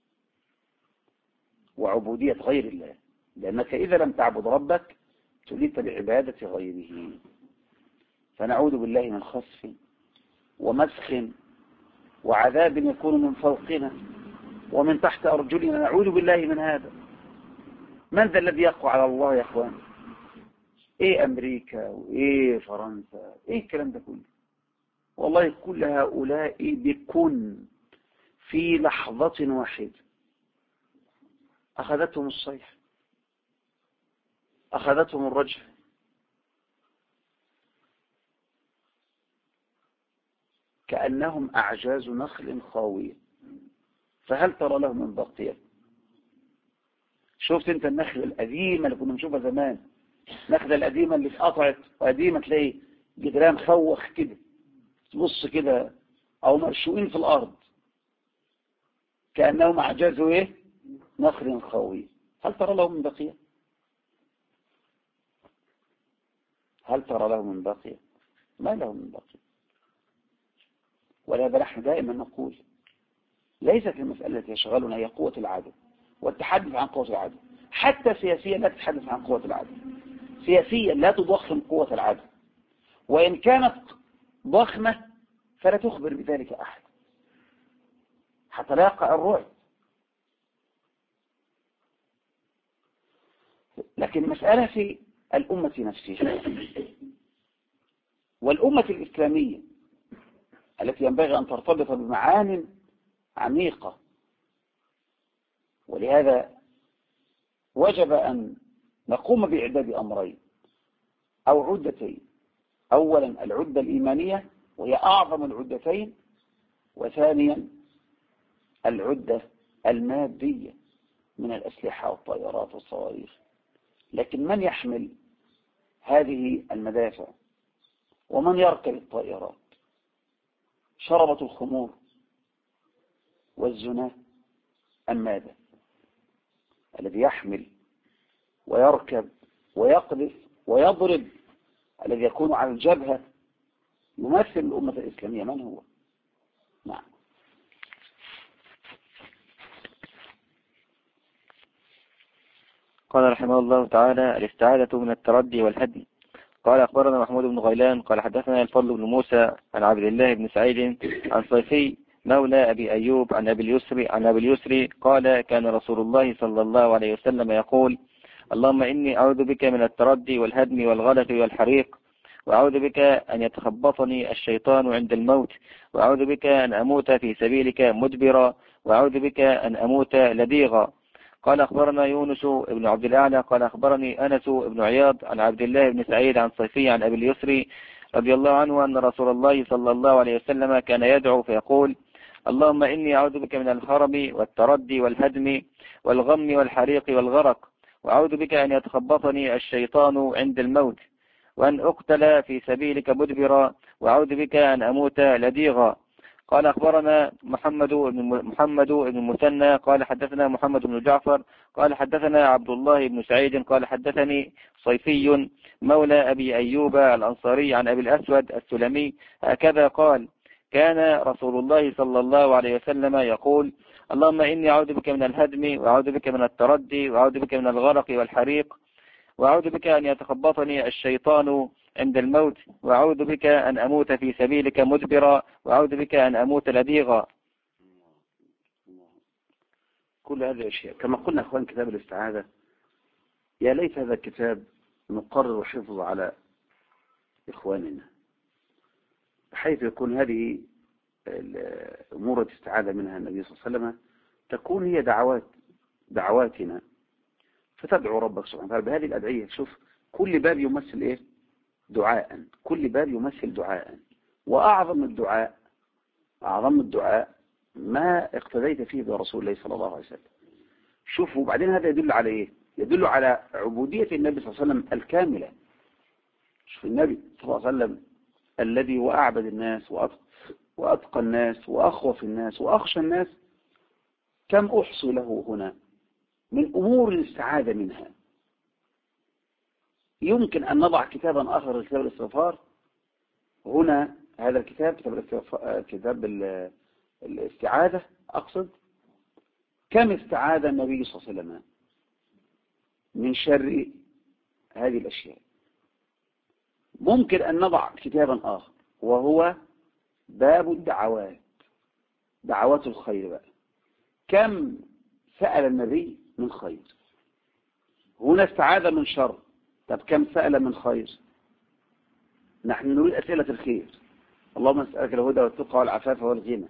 وعبودية غير الله، لأنك إذا لم تعبد ربك تليت بعبادة غيره. فنعوذ بالله من خسف ومسخ وعذاب يكون من فوقنا ومن تحت أرجلنا، نعوذ بالله من هذا. من ذا الذي يقوى على الله يا أخوان؟ إيه أمريكا وإيه فرنسا، إيه الكلام ده كله؟ والله كل هؤلاء بكن في لحظة واحدة أخذتهم الصيحة، أخذتهم الرجفة. كأنهم أعجاز نخل خاوية، فهل ترى لهم من بقية؟ شفت انت النخلة القديمة اللي كنا نشوفها زمان، النخلة القديمة اللي اتقطعت وقديمة تلاقي جدران خوخ كده، تبص كده او مرشوقين في الارض، كأنهم أعجاز ايه؟ نخل خاوية. هل ترى لهم من بقية؟ هل ترى لهم من بقية؟ ما لهم من بقية. ولهذا نحن دائما نقول ليست المسألة التي يشغلنا هي قوة العدو والتحدث عن قوة العدو، حتى سياسيا لا تتحدث عن قوة العدو، سياسيا لا تضخم قوة العدو، وإن كانت ضخمة فلا تخبر بذلك أحد حتى لا يقع الرعب. لكن المسألة في الأمة نفسها، والأمة الإسلامية التي ينبغي أن ترتبط بمعان عميقة. ولهذا وجب أن نقوم بإعداد أمرين أو عدتين: أولا العدة الإيمانية وهي أعظم العدتين، وثانيا العدة المادية من الأسلحة والطائرات والصواريخ. لكن من يحمل هذه المدافع ومن يركب الطائرات؟ شربة الخمور والزنا أم ماذا؟ الذي يحمل ويركب ويقذف ويضرب، الذي يكون على الجبهة يمثل الأمة الإسلامية، من هو؟ نعم. قال رحمه الله تعالى: الاستعادة من التردي والهدم. قال أخبرنا محمود بن غيلان قال حدثنا الفضل بن موسى عن عبد الله بن سعيد عن صيفي مولى أبي أيوب عن أبي اليسري قال: كان رسول الله صلى الله عليه وسلم يقول: اللهم إني أعوذ بك من التردي والهدم والغلط والحريق، وأعوذ بك أن يتخبطني الشيطان عند الموت، وأعوذ بك أن أموت في سبيلك مدبرا، وأعوذ بك أن أموت لديغا. قال أخبرنا يونس بن عبد الأعلى قال أخبرني أنس بن عياض عن عبد الله بن سعيد عن صيفي عن أبي اليسري رضي الله عنه أن رسول الله صلى الله عليه وسلم كان يدعو فيقول: اللهم إني أعوذ بك من الهرم والتردي والهدم والغم والحريق والغرق، وأعوذ بك أن يتخبطني الشيطان عند الموت، وأن أقتل في سبيلك مدبرا، وأعوذ بك أن أموت لديغا. قال أخبرنا محمد بن المثنى قال حدثنا محمد بن جعفر قال حدثنا عبد الله بن سعيد قال حدثني صيفي مولى أبي أيوب الأنصاري عن أبي الأسود السلمي هكذا قال: كان رسول الله صلى الله عليه وسلم يقول: اللهم إني أعوذ بك من الهدم، وأعوذ بك من التردي، وأعوذ بك من الغرق والحريق، وأعوذ بك أن يتخبطني الشيطان عند الموت، وأعوذ بك أن أموت في سبيلك مدبرا، وأعوذ بك أن أموت لديغا. كل هذه الأشياء كما قلنا أخوان كتاب الاستعاذة، يا ليت هذا الكتاب نقرر حفظه على إخواننا، بحيث يكون هذه الأمور التي استعاذ منها النبي صلى الله عليه وسلم تكون هي دعواتنا، فتدعو ربك سبحانه وتعالى بهذه الأدعية. شوف كل باب يمثل إيه؟ دعاء. كل باب يمثل دعاء، وأعظم الدعاء ما اقتديت فيه برسول الله صلى الله عليه وسلم. شوفوا وبعدين هذا يدل على إيه؟ يدل على عبودية النبي صلى الله عليه وسلم الكاملة. شوف النبي صلى الله عليه وسلم الذي هو أعبد الناس وأتقى الناس وأخوف الناس وأخشى الناس، كم أحصي له هنا من أمور الاستعاذة منها. يمكن أن نضع كتابا آخر كتاب الاستغفار هنا، هذا الكتاب كتاب الاستعاذة أقصد، كم استعاذ النبي صلى الله عليه وسلم من شر هذه الأشياء. ممكن أن نضع كتابا آخر وهو باب الدعوات، دعوات الخير بقى، كم سأل النبي من خير. هنا استعاذ من شر، طب كم سأل من خير؟ نحن نريد أسئلة الخير، اللهم نسألك الهدى والتقى والعفاف والغنى.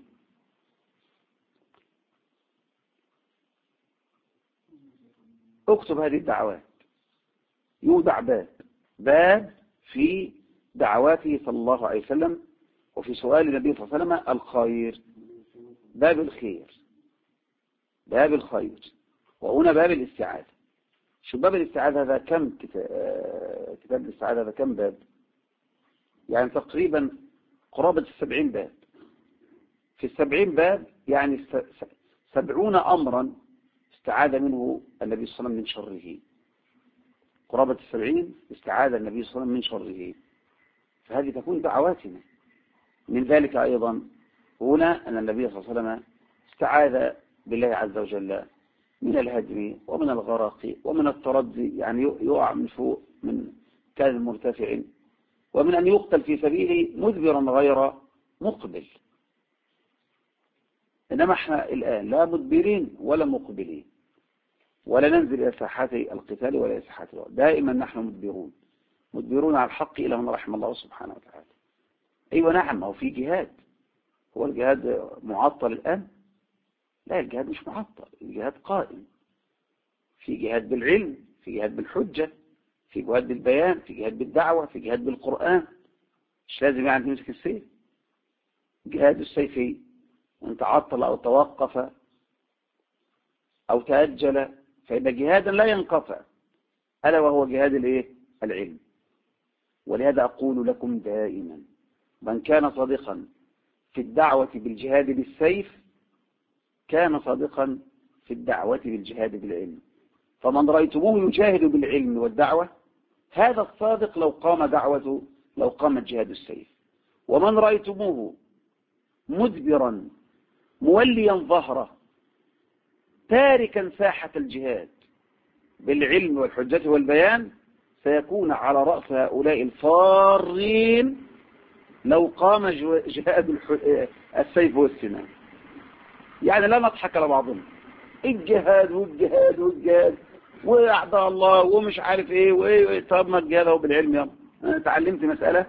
اكتب هذه الدعوات، يودع باب في دعواته صلى الله عليه وسلم وفي سؤال النبي صلى الله عليه وسلم الخير، باب الخير، باب الخير. وهنا باب الاستعاذة. شو باب الاستعاذة هذا كم كتاب الاستعاذة هذا كم باب؟ يعني تقريبا قرابة 70 باب. في 70 باب يعني 70 أمرا استعاذ منه النبي صلى الله عليه وسلم من شره. قرابة 70 استعاذ النبي صلى الله عليه وسلم من شره، فهذه تكون دعواتنا. من ذلك أيضا هنا أن النبي صلى الله عليه وسلم استعاذ بالله عز وجل من الهدم ومن الغرق ومن التردي، يعني يقع من فوق من كان مرتفع، ومن أن يقتل في سبيله مدبرا غير مقبل. إنما احنا الآن لا مدبرين ولا مقبلين، ولا ننزل إلى ساحات القتال ولا إلى ساحات الوقت. دائما نحن مدبرون على الحق إلى من رحم الله سبحانه وتعالى. أيوة نعم، هو في جهاد. هو الجهاد معطل الآن؟ لا، الجهاد مش معطل، الجهاد قائم. في جهاد بالعلم، في جهاد بالحجة، في جهاد بالبيان، في جهاد بالدعوة، في جهاد بالقرآن. مش لازم يعني تمسك السيف. جهاد السيفي ان تعطل أو توقف أو تأجل فإن جهادا لا ينقطع، ألا وهو جهاد العلم. ولهذا أقول لكم دائما من كان صادقا في الدعوة بالجهاد بالسيف كان صادقا في الدعوة بالجهاد بالعلم. فمن رأيتموه يجاهد بالعلم والدعوة هذا الصادق لو قامت جهاد السيف. ومن رأيتموه مدبرا موليا ظهره تاركا ساحة الجهاد بالعلم والحجة والبيان سيكون على رأس هؤلاء الفارين لو قام جهاد السيف والسنان. يعني لا نضحك على بعضنا، الجهاد والجهاد والجهاد وأعضاء الله ومش عارف ايه طب ما الجهاد هو بالعلم. يلا انا تعلمت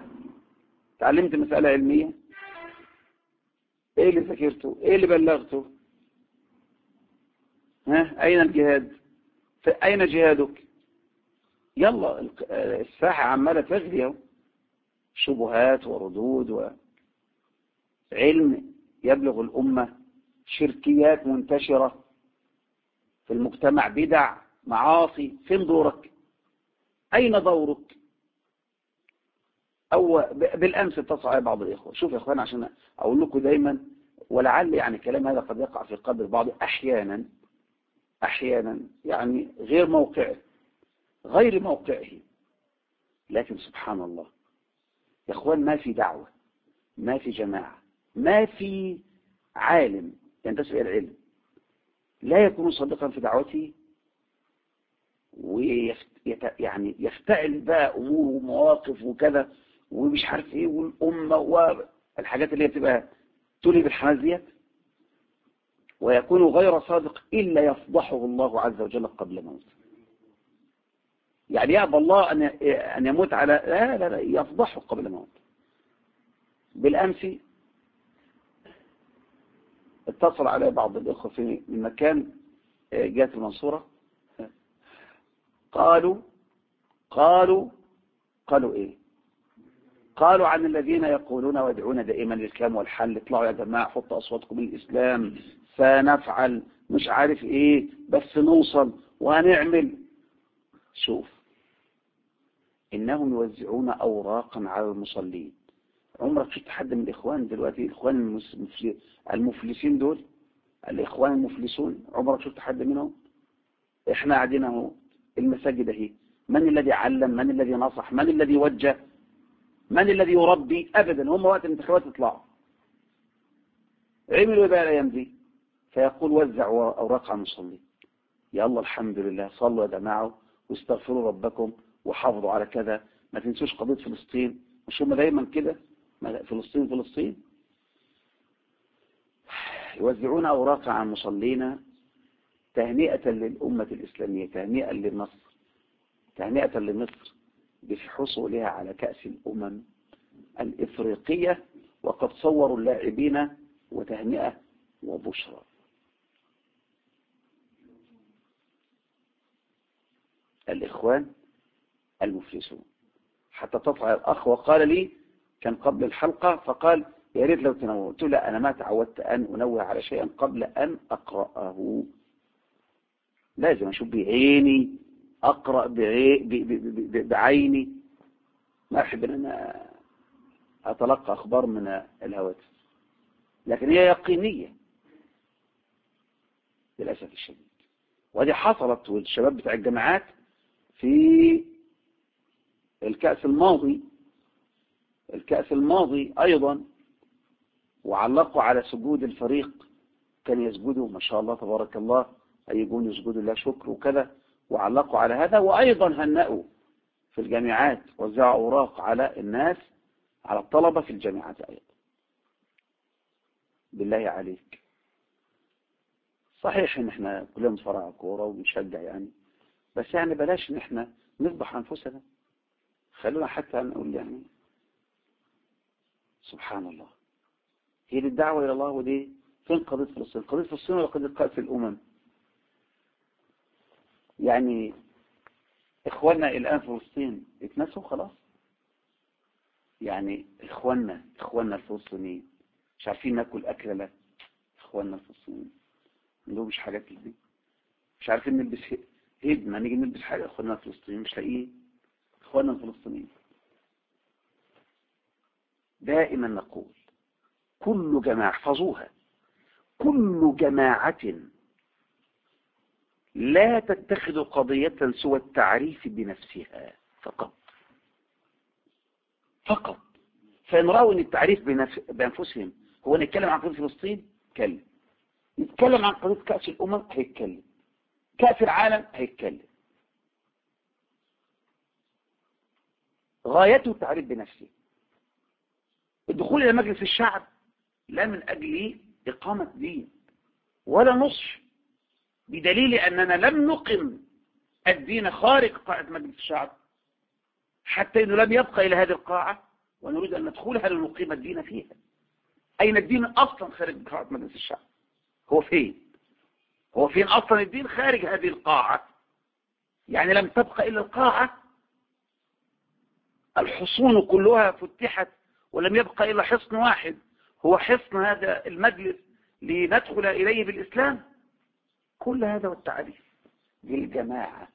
مسألة علمية، ايه اللي ذاكرته، ايه اللي بلغته؟ اين الجهاد؟ اين جهادك؟ يلا الساحة عمالة تغلي اهو، شبهات وردود وعلم يبلغ الأمة، شركيات منتشرة في المجتمع، بدع، معاصي. فين دورك؟ أين دورك؟ أو بالأمس اتصل على بعض الإخوة، شوف يا إخوان عشان أقول لكم دايما، ولعل يعني الكلام هذا قد يقع في قلب البعض أحيانا يعني غير موقعه، لكن سبحان الله يا إخوان ما في دعوة، ما في جماعة، ما في عالم ينتسب إلى العلم لا يكون صادقا في دعوته يعني يفتعل بقى أمور ومواقف وكذا ومش عارف إيه والأمة والحاجات اللي هي بتبقى تولي بالحماس ديت، ويكون غير صادق إلا يفضحه الله عز وجل قبل موته. يعني يأبى الله أن يموت على لا يفضحه قبل موته. بالأمس اتصل علي بعض الإخوة من مكان جات المنصورة، قالوا إيه؟ قالوا عن الذين يقولون ويدعون دائما للإسلام والحل، اطلعوا يا جماعة حطوا أصواتكم للإسلام سنفعل مش عارف إيه بس نوصل وهنعمل. شوف، إنهم يوزعون أوراقا على المصلين. عمرك شفت حد من الإخوان دلوقتي، الإخوان المفلسين دول، الإخوان المفلسون، عمرك شفت حد منهم؟ إحنا قاعدين اهو المساجد اهي، من الذي علم؟ من الذي نصح؟ من الذي وجه؟ من الذي يربي؟ أبدا. هم وقت الانتخابات يطلعوا عملوا إيه بقى الأيام دي؟ فيقول وزعوا أوراق على المصلين. يا الله الحمد لله، صلوا يا جماعة واستغفروا ربكم وحافظوا على كذا، ما تنسوش قضية فلسطين. مش هم دايما كده؟ فلسطين يوزعون أوراق على المصلين تهنئة للأمة الإسلامية، تهنئة لمصر بحصولها على كأس الأمم الإفريقية، وقد صوروا اللاعبين وتهنئة وبشرى. الإخوان المفلسون. حتى تطلع الأخ وقال لي، كان قبل الحلقة فقال يا ريت لو تنوه. قلت له لا، أنا ما تعودت أن أنوه على شيء قبل أن أقرأه، لازم أشوف بعيني، أقرأ بعيني، ما أحب أن أنا أتلقى أخبار من الهواتف، لكن هي يقينية للأسف الشديد. وهذه حصلت، والشباب بتاع الجامعات في الكأس الماضي أيضا، وعلقوا على سجود الفريق، كان يسجدوا ما شاء الله تبارك الله، أيقون يسجدوا الله شكر وكذا، وعلقوا على هذا. وأيضا هنأوا في الجامعات، وزعوا أوراق على الناس، على الطلبة في الجامعات أيضا. بالله عليك، صحيح ان احنا كلنا نتفرج كورة ونشجع يعني، بس يعني بلاش ان احنا نفضح انفسنا، خلونا حتى نقول يعني سبحان الله. هي دي الدعوة الى الله، ودي فين قضية فلسطين؟ قضية فلسطين ولا قضية كأس الأمم؟ يعني اخواننا الان في فلسطين اتنسوا خلاص، يعني اخواننا الفلسطينيين مش عارفين ناكل أكلة، لا اخواننا الفلسطينيين عندهم مش حاجات دي، مش عارفين نلبس ما نيجي نلبس حاجة، اخواننا الفلسطينيين مش لاقيين. اخواننا الفلسطينيين دائما نقول كل جماعة، احفظوها، كل جماعة لا تتخذ قضية سوى التعريف بنفسها فقط. فإن رأوا أن التعريف بأنفسهم هو نتكلم عن قضية فلسطين، يتكلم عن قضية كأس الأمم، هيتكلم كأس العالم، هيتكلم. غايته التعريف بنفسه. الدخول إلى مجلس الشعب لا من أجل إقامة دين ولا نصح، بدليل أننا لم نقم الدين خارج قاعة مجلس الشعب، حتى أنه لم يبقى إلى هذه القاعة ونريد أن ندخلها لنقيم الدين فيها. أين الدين أصلا خارج قاعة مجلس الشعب؟ هو فين أصلا الدين؟ خارج هذه القاعة. يعني لم تبقى إلا القاعة، الحصون كلها فتحت ولم يبقى إلا حصن واحد، هو حصن هذا المجلس لندخل إليه بالإسلام. كل هذا والتعريف للجماعة.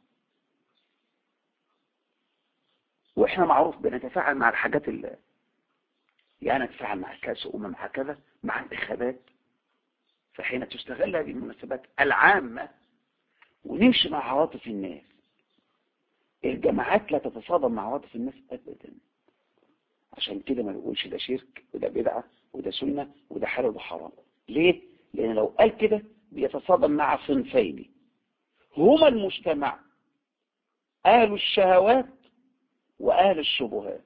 وإحنا معروف بنتفاعل مع الحاجات اللي يعني نتفاعل مع كأس مع كذا، مع انتخابات، فحين تستغل هذه المناسبات العامة ونمشي مع عواطف الناس. الجماعات لا تتصادم مع عواطف الناس أبدا، عشان كده ما نقولش ده شرك وده بدعة وده سنة وده حلال وده حرام. ليه؟ لأن لو قال كده بيتصادم مع صنفين هما المجتمع أهل الشهوات وأهل الشبهات.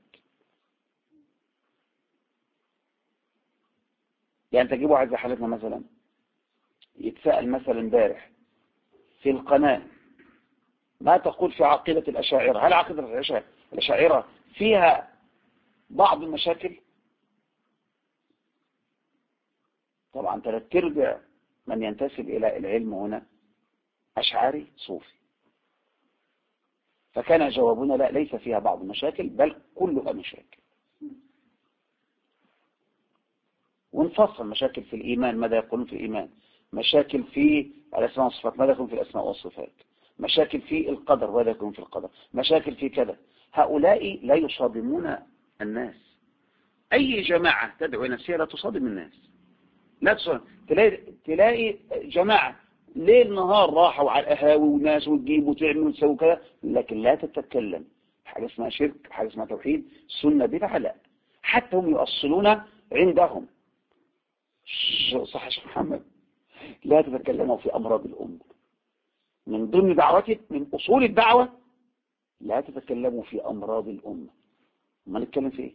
يعني تجيب واحد زي حالتنا مثلا يتسأل مثلا امبارح في القناة ما تقول في عقيدة الأشاعرة؟ هل عقيدة الأشاعرة فيها بعض المشاكل؟ طبعا 3/4 من ينتسب إلى العلم هنا أشعري صوفي. فكان جوابنا لا، ليس فيها بعض المشاكل بل كلها مشاكل. ونفصل مشاكل في الإيمان ماذا يقولون في الإيمان، مشاكل في الأسماء والصفات ماذا يقولون في الأسماء والصفات، مشاكل في القدر ماذا يقولون في القدر، مشاكل في كذا. هؤلاء لا يصادمون الناس. أي جماعة تدعو نفسها لا تصادم الناس، لا تصادم. تلاقي جماعة ليل نهار راحوا على القهاوي وناس وتجيب وتعمل وتسوي كذا، لكن لا تتكلم حاجة اسمها شرك، حاجة اسمها توحيد، سنة بدعة، لا. حتى هم يؤصلون عندهم صح يا شيخ محمد، لا تتكلموا في أمراض الأمة. من ضمن دعوتك من أصول الدعوة لا تتكلموا في أمراض الأمة. ما نتكلم في إيه؟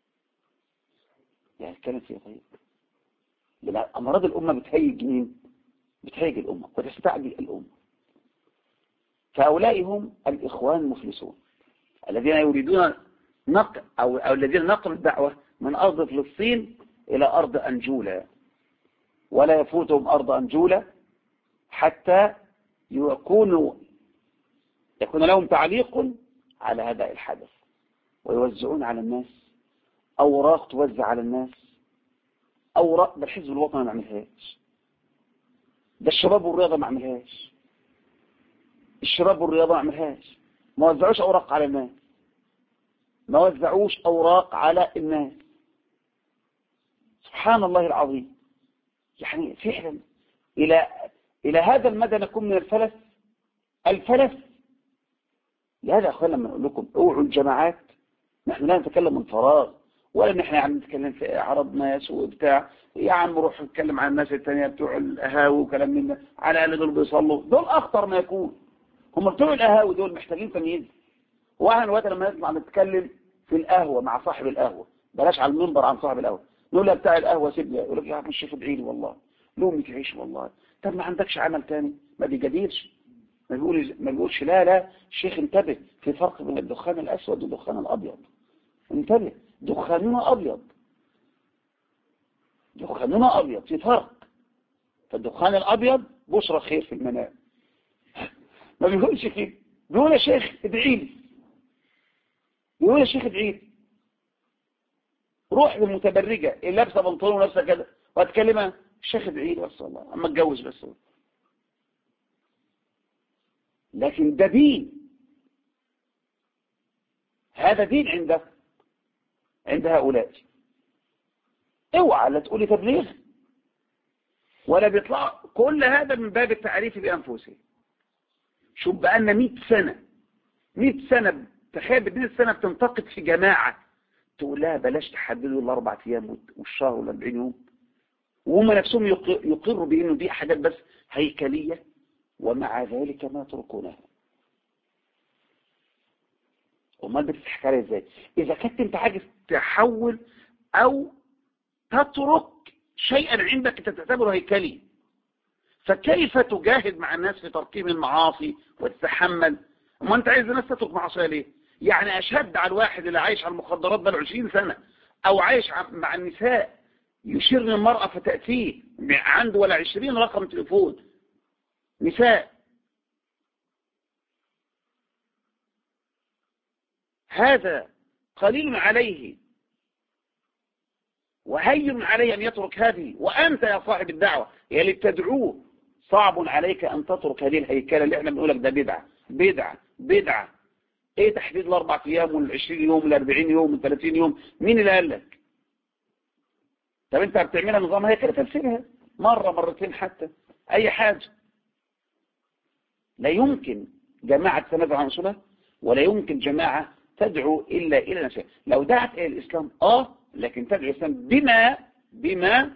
يعني نتكلم في إيه طيب؟ لأن أمراض الأمة بتهيج مين؟ بتهيج الأمة وتستعجل الأمة. فهؤلاء هم الإخوان المفلسون الذين يريدون نقل أو الذين نقلوا الدعوة من أرض فلسطين إلى أرض أنجولة، ولا يفوتهم أرض أنجولة حتى يكون لهم تعليق على هذا الحدث، ويوزعون على الناس أوراق توزع على الناس، أوراق. ده الحزب الوطني ما عملهاش، ده الشباب والرياضة ما عملهاش، الشباب والرياضة ما عملهاش. ما وزعوش أوراق على الناس، ما وزعوش أوراق على الناس. سبحان الله العظيم. يعني فعلا إلى هذا المدى نكون من الفلس. لهذا أخوانا لما نقول لكم اوعوا الجماعات، نحن لا نتكلم من فراغ، ولا نحن عم نتكلم في أعراض ناس وبتاع. يا عم روح نتكلم عن الناس التانية بتوع القهاوي وكلام من ده، على الأقل دول بيصلوا، دول أخطر ما يكون. هم بتوع القهاوي دول محتاجين تمييز. واحنا دلوقتي لما نطلع نتكلم في القهوة مع صاحب القهوة، بلاش على المنبر عن صاحب القهوة، نقول له بتاع القهوة سيبني، يقول لك يا عم الشيخ ادعي لي والله، لومي تعيش والله. طب ما عندكش عمل تاني؟ ما بيجادلش، ما بيقولش لا الشيخ انتبه، في فرق بين الدخان الأسود والدخان الأبيض. انتبه، دخاننا أبيض، دخاننا أبيض، في فرق. فالدخان الأبيض بشرى خير في المنام. ما بيقولش كده، بيقول يا شيخ ادعي لي، بيقول يا شيخ ادعي لي. روح للمتبرجة اللي لابسه بنطلون ولابسه كده وهتكلمها الشيخ ادعي لي بس والله اما اتجوز بس. لكن ده دين، هذا دين عند هؤلاء. اوعى لا تقولي تبليغ ولا بيطلع كل هذا من باب التعريف بأنفسهم. شوف بقالنا 100 سنة تخيل 100 سنة بتنتقد في جماعة تقول لها بلاش تحددوا ال4 أيام والشهر وال40 يوم، وهم نفسهم يقروا بأنه دي حاجات بس هيكلية، ومع ذلك ما يتركونها. امال بتضحك عليها ازاي؟ اذا كنت انت عاجز تحول او تترك شيئا عندك انت تعتبره هيكلي، فكيف تجاهد مع الناس في تركيب المعاصي وتتحمل؟ اما انت عايز الناس تترك معاصيها ليه؟ يعني اشهد على الواحد اللي عايش على المخدرات بقاله 20 سنة او عايش مع النساء، يشير للمرأة فتأتيه عنده ولا 20 رقم تليفون نساء، هذا قليل عليه وهين عليه أن يترك هذه. وأنت يا صاحب الدعوة يلي تدعوه صعب عليك أن تترك هذه الهيكلة اللي احنا بنقولك ده بدعة. ايه تحديد ال4 أيام وال20 يوم وال40 يوم وال30 يوم؟ مين اللي قال لك؟ طب انت بتعملها نظام هيكلة تفسيرها مرة مرتين حتى اي حاجة. لا يمكن جماعة تنازع عن أصولها، ولا يمكن جماعة تدعو إلا إلى نفسها. لو دعت إلى الإسلام لكن تدعو الإسلام بما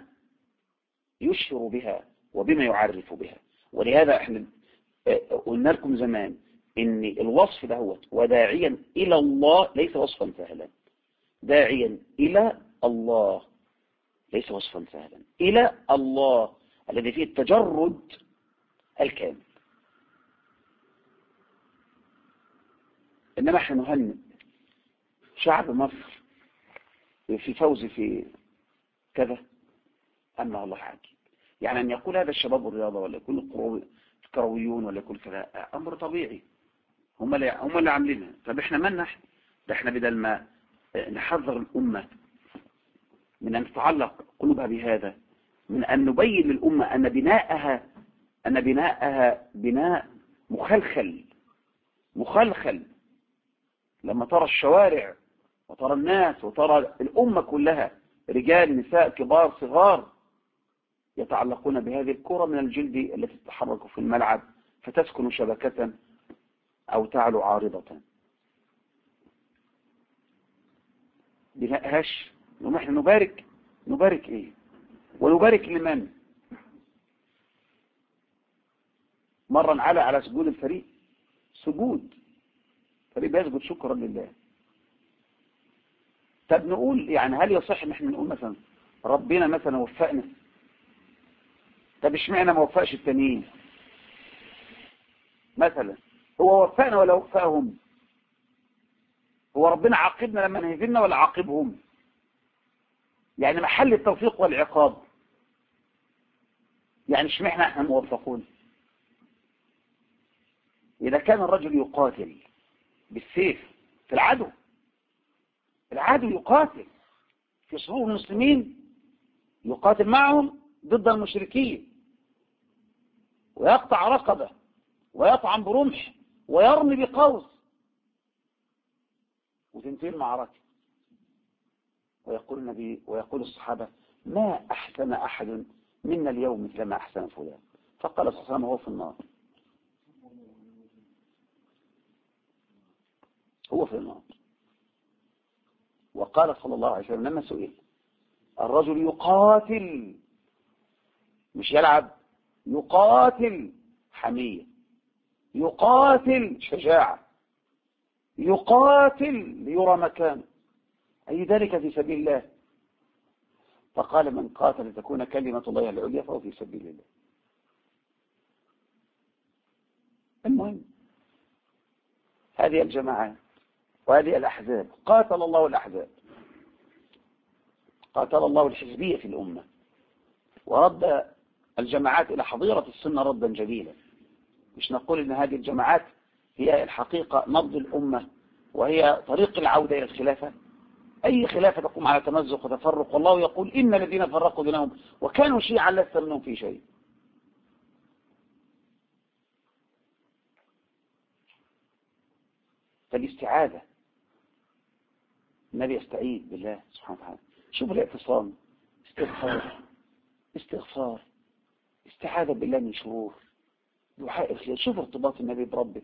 يشهر بها وبما يعرف بها. ولهذا احنا قلنا لكم زمان إن الوصف ده هو وداعيا إلى الله ليس وصفا سهلا. داعيا إلى الله ليس وصفا سهلا، إلى الله الذي فيه التجرد الكامل. إنما احنا نهنئ شعب مصر في فوز في كذا، أما الله عجيب. يعني أن يقول هذا الشباب الرياضة ولا يكون الكرويون ولا يكون كذا أمر طبيعي، هم اللي عاملينها. طب احنا ما احنا بدل ما نحذر الأمة من أن تتعلق قلوبها بهذا، من أن نبين للأمة أن بناءها بناء مخلخل. لما ترى الشوارع وترى الناس وترى الأمة كلها رجال نساء كبار صغار يتعلقون بهذه الكرة من الجلد التي تتحرك في الملعب فتسكن شبكة أو تعلو عارضة، بناءهاش. ونحن نبارك إيه؟ ونبارك لمن؟ مرة على سجود الفريق، فريق بيسجد شكرا لله. طب نقول يعني هل يصح ان احنا نقول مثلا ربنا مثلا وفقنا؟ طب اشمعنى ما وفقش التانيين؟ مثلا هو وفقنا ولا وفقهم؟ هو ربنا عاقبنا لما نهزمنا ولا عاقبهم؟ يعني محل التوفيق والعقاب يعني اشمعنى احنا موفقون؟ إذا كان الرجل يقاتل بالسيف في العدو يقاتل في صفوف المسلمين، يقاتل معهم ضد المشركين ويقطع رقبة ويطعن برمح ويرمي بقوس وتنتهي المعركة، ويقول النبي ويقول الصحابة ما أحسن أحد منا اليوم مثل ما أحسن فلان، فقال صلى الله عليه وسلم هو في النار، هو في النار. وقال صلى الله عليه وسلم لما سئل الرجل يقاتل مش يلعب، يقاتل حمية، يقاتل شجاعة، يقاتل ليرى مكانه، أي ذلك في سبيل الله. فقال من قاتل لتكون كلمة الله العليا فهو في سبيل الله. المهم هذه الجماعات وهذه الأحزاب قاتل الله الأحزاب، قاتل الله الحزبية في الأمة، ورد الجماعات إلى حظيرة السنة ردا جليلا. مش نقول إن هذه الجماعات هي الحقيقة نبض الأمة وهي طريق العودة إلى الخلافة. أي خلافة تقوم على تمزق وتفرق، والله يقول إن الذين فرقوا دينهم وكانوا شيعا لست منهم في شيء. فالاستعاذة النبي يستعيذ بالله سبحانه وتعالى. شوف الاعتصام، استغفار، استعاذة بالله من شرور، دعاء الخير. شوف ارتباط النبي بربه،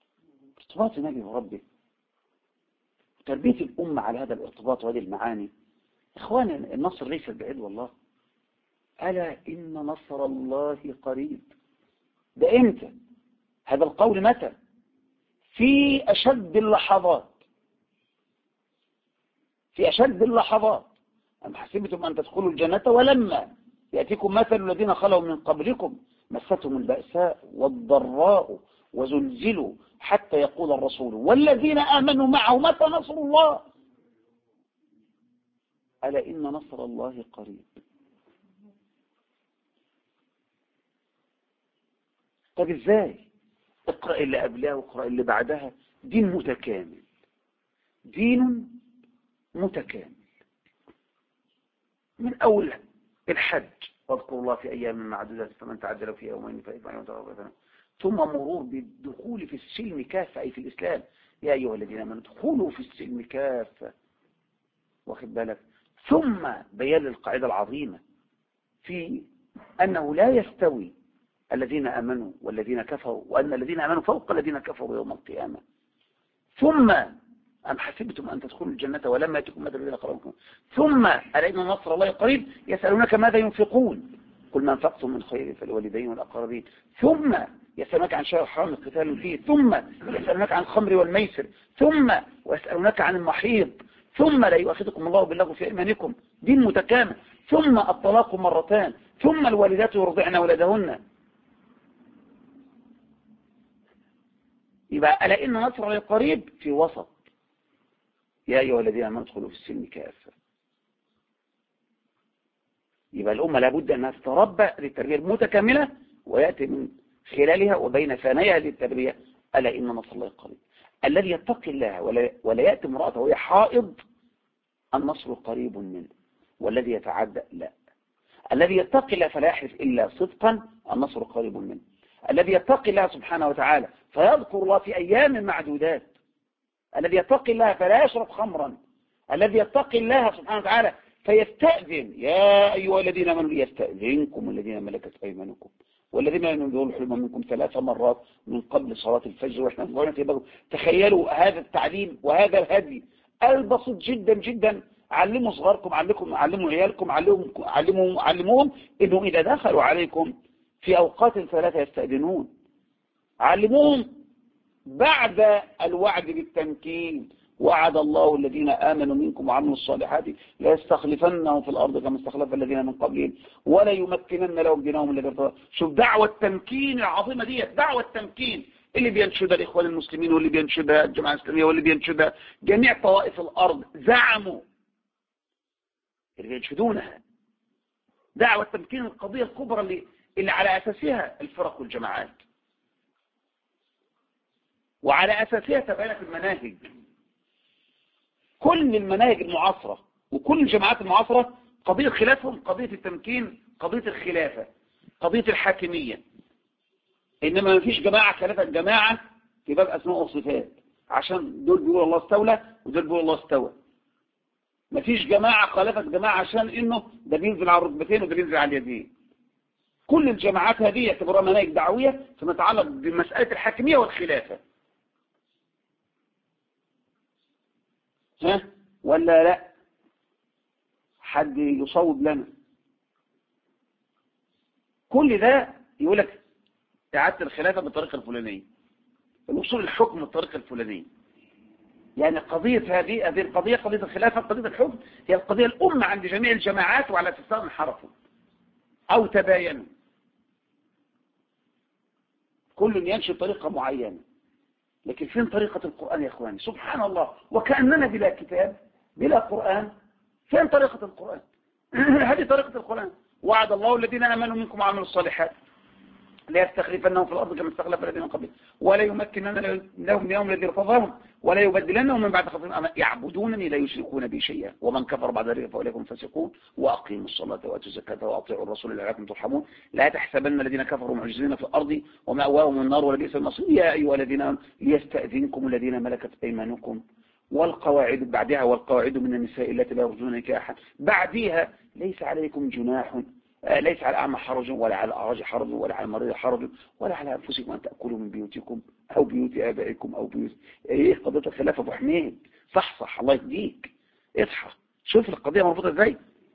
تربية الأمة على هذا الارتباط وهذه المعاني. إخواني النصر ليس بعيد والله. ألا إن نصر الله قريب. ده إمتى؟ هذا القول متى؟ في أشد اللحظات. أم حسبتم أن تدخلوا الجنة ولما يأتيكم مثل الذين خلوا من قبلكم مستهم البأساء والضراء وزلزلوا حتى يقول الرسول والذين آمنوا معه متى نصر الله. ألا إن نصر الله قريب. طب إزاي؟ اقرأ اللي قبلها واقرأ اللي بعدها. دين متكامل من أول الحج واذكروا الله في أيام معدودات فمن تعجل في يومين فإثم يوم تغفر، ثم مرور بالدخول في السلم كافة أي في الإسلام. يا أيها الذين آمنوا ادخلوا في السلم كافة، واخد بالك. ثم بيان القاعدة العظيمة في أنه لا يستوي الذين آمنوا والذين كفروا، وأن الذين آمنوا فوق الذين كفروا يوم القيامة. ثم أم حسبتم أن تدخلوا الجنة ولما يأتكم مثل الذين خلقكم، ثم ألا إن نصر الله قريب يسألونك ماذا ينفقون قل ما أنفقتم من خير فالوالدين والأقربين، ثم يسألونك عن شهر حرام القتال فيه، ثم يسألونك عن الخمر والميسر، ثم ويسألونك عن المحيض، ثم لا يؤاخذكم الله باللغو في أيمانكم، دين متكامل، ثم الطلاق مرتان، ثم الوالدات يرضعن ولدهن. يبقى ألا إن نصر الله قريب في وسط. يا أيها الذين آمنوا ادخلوا في السلم كافة. يبقى الأمة لابد أنها تتربى للتربية المتكاملة، ويأتي من خلالها وبين ثانيها هذه التربية ألا إن نصر الله قريب. الذي يتقي الله ولا يأتي امرأته وهي حائض النصر قريب منه، والذي يتعدى لا. الذي يتقي الله فلا يحلف إلا صدقا النصر قريب منه. الذي يتقي الله سبحانه وتعالى فيذكر الله في أيام معدودات. الذي يتقي الله فلا يشرب خمرا. الذي يتقي الله سبحانه وتعالى فيستأذن. يا أيها الذين آمنوا ليستأذنكم الذين ملكت أيمانكم والذين لم يبلغوا الحلم منكم 3 مرات من قبل صلاة الفجر. واحنا في تخيلوا هذا التعليم وهذا الهدي البسيط جدا جدا. علموا صغاركم، علموا عيالكم، علموهم انه اذا دخلوا عليكم في اوقات 3 يستأذنون. علموهم بعد الوعد بالتمكين. وعد الله الذين آمنوا منكم وعملوا الصالحات لا يستخلفنهم في الأرض كما استخلف الذين من قبلهم ولا يمكنن لهم دينهم الذي ارتضى. شوف دعوة التمكين العظيمة دي، دعوة التمكين اللي بينشدها الإخوان المسلمين واللي بينشدها الجماعة الإسلامية واللي بينشدها جميع طوائف الأرض. زعموا اللي بينشدونها دعوة التمكين، القضية الكبرى اللي على أساسها الفرق والجماعات، وعلى أساسها تبينت المناهج. كل المناهج المعاصرة وكل الجماعات المعاصرة قضية خلافهم قضية التمكين، قضية الخلافة، قضية الحاكمية. إنما ما فيش جماعة خلافة جماعة في باب أسماء وصفات، عشان دول بيقولوا الله استولى ودول بيقولوا الله استوى. ما فيش جماعة خالفت جماعة عشان إنه ده بينزل على الركبتين وده بينزل على اليدين. كل الجماعات هذه يعتبرها مناهج دعوية فيما يتعلق بمسألة الحاكمية والخلافة. ها ولا لا؟ حد يصوب لنا؟ كل ده يقول لك إعادة الخلافة بالطريقة الفلانية، الوصول الحكم بالطريقة الفلانية. يعني قضية هذه القضية، قضية الخلافة، قضية الحكم، هي القضية الأم عند جميع الجماعات، وعلى أساسها انحرفوا أو تباينوا. كل يمشي بطريقة معينة. لكن فين طريقة القرآن يا إخواني؟ سبحان الله، وكأننا بلا كتاب بلا قرآن. فين طريقة القرآن؟ هذه طريقة القرآن. وعد الله الذين آمنوا منكم وعملوا الصالحات لا يستخلفنهم في الأرض كما استخلف الذين من قبلهم ولا يمكنن لهم دينهم الذي ارتضاهم ولا يبدلنهم من بعد خوفهم يعبدونني لا يشركون بي شيئا ومن كفر بعد ذلك فأولئك هم الفاسقون وأقيموا الصلاة وآتوا الزكاة وأطيعوا الرسول لعلكم ترحمون لا تحسبن الذين كفروا معجزين في الأرض ومأواهم النار ولبئس المصير. يا أيها الذين آمنوا ليستأذنكم الذين ملكت أيمانكم والقواعد بعدها والقواعد من النساء التي لا يرجون نكاحا بعدها ليس عليكم جناح ليس على الأعمى حرج ولا على الأعرج حرج ولا على المريض حرج ولا على أنفسكم أن تأكلوا من بيوتكم أو بيوت آبائكم أو بيوت قضية الخلافة أبو حميد. صح الله يهديك، اصحى شوف القضية مربوطة ازاي.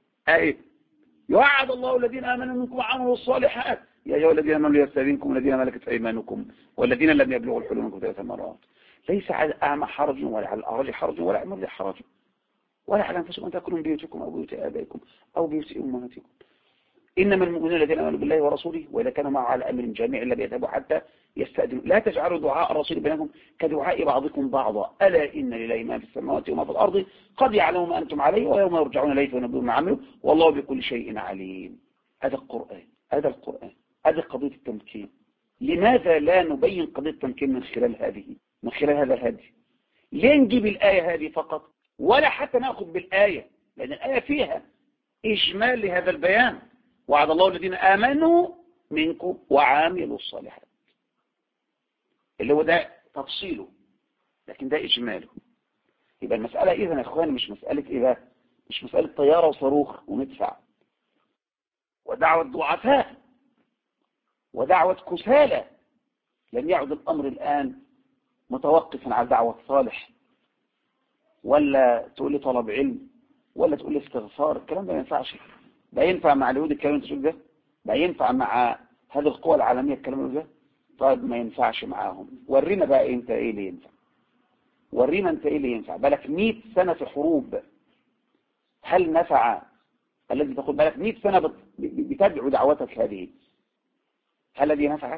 يوعد الله الذين آمنوا منكم وعملوا الصالحات يا أيها الذين آمنوا ليستأذنكم الذين ملكت أيمانكم والذين لم يبلغوا الحلم منكم 3 مرات. ليس على الأعمى حرج ولا على الأعرج حرج ولا على المريض حرج ولا على أنفسكم أن تأكلوا من بيوتكم أو بيوت آبائكم أو بيوت أمهاتكم. إنما المؤمنون الذين آمنوا بالله ورسوله وإذا كانوا معه على أمر جامع إلا بيذهبوا حتى يستأذنوا. لا تجعلوا دعاء الرسول بينكم كدعاء بعضكم بعضا ألا إن لله ما في السماوات وما في الأرض قد يعلم ما أنتم عليه ويوم يرجعون إليه فينبئون ما عملوا والله بكل شيء عليم. هذا القرآن، هذا القرآن، هذه قضية التمكين. لماذا لا نبين قضية التمكين من خلال هذا الهدي؟ ليه نجيب الآية هذه فقط ولا حتى نأخذ بالآية؟ لأن الآية فيها إجمال لهذا البيان. وعد الله الذين آمنوا منكم وعاملوا الصالحات اللي هو ده تفصيله، لكن ده إجماله. يبقى المسألة إذن يا أخواني مش مسألة إيه، مش مسألة طيارة وصاروخ وندفع ودعوة ضعفاء ودعوة كسالى. لن يعد الأمر الآن متوقفا على دعوة صالح ولا تقول لي طلب علم ولا تقول لي استغفار. الكلام ده ما ينفعش. ده ينفع مع اليهود الكلام اللي ده؟ ده ينفع مع هذه القوى العالمية الكلام ده؟ طيب ما ينفعش معاهم، ورينا بقى انت ايه اللي ينفع، ورينا انت ايه اللي ينفع. بالك 100 سنة في حروب، هل نفع الذي تقول بالك 100 سنة بتدعو دعوتك هذه، هل الذي نفعت؟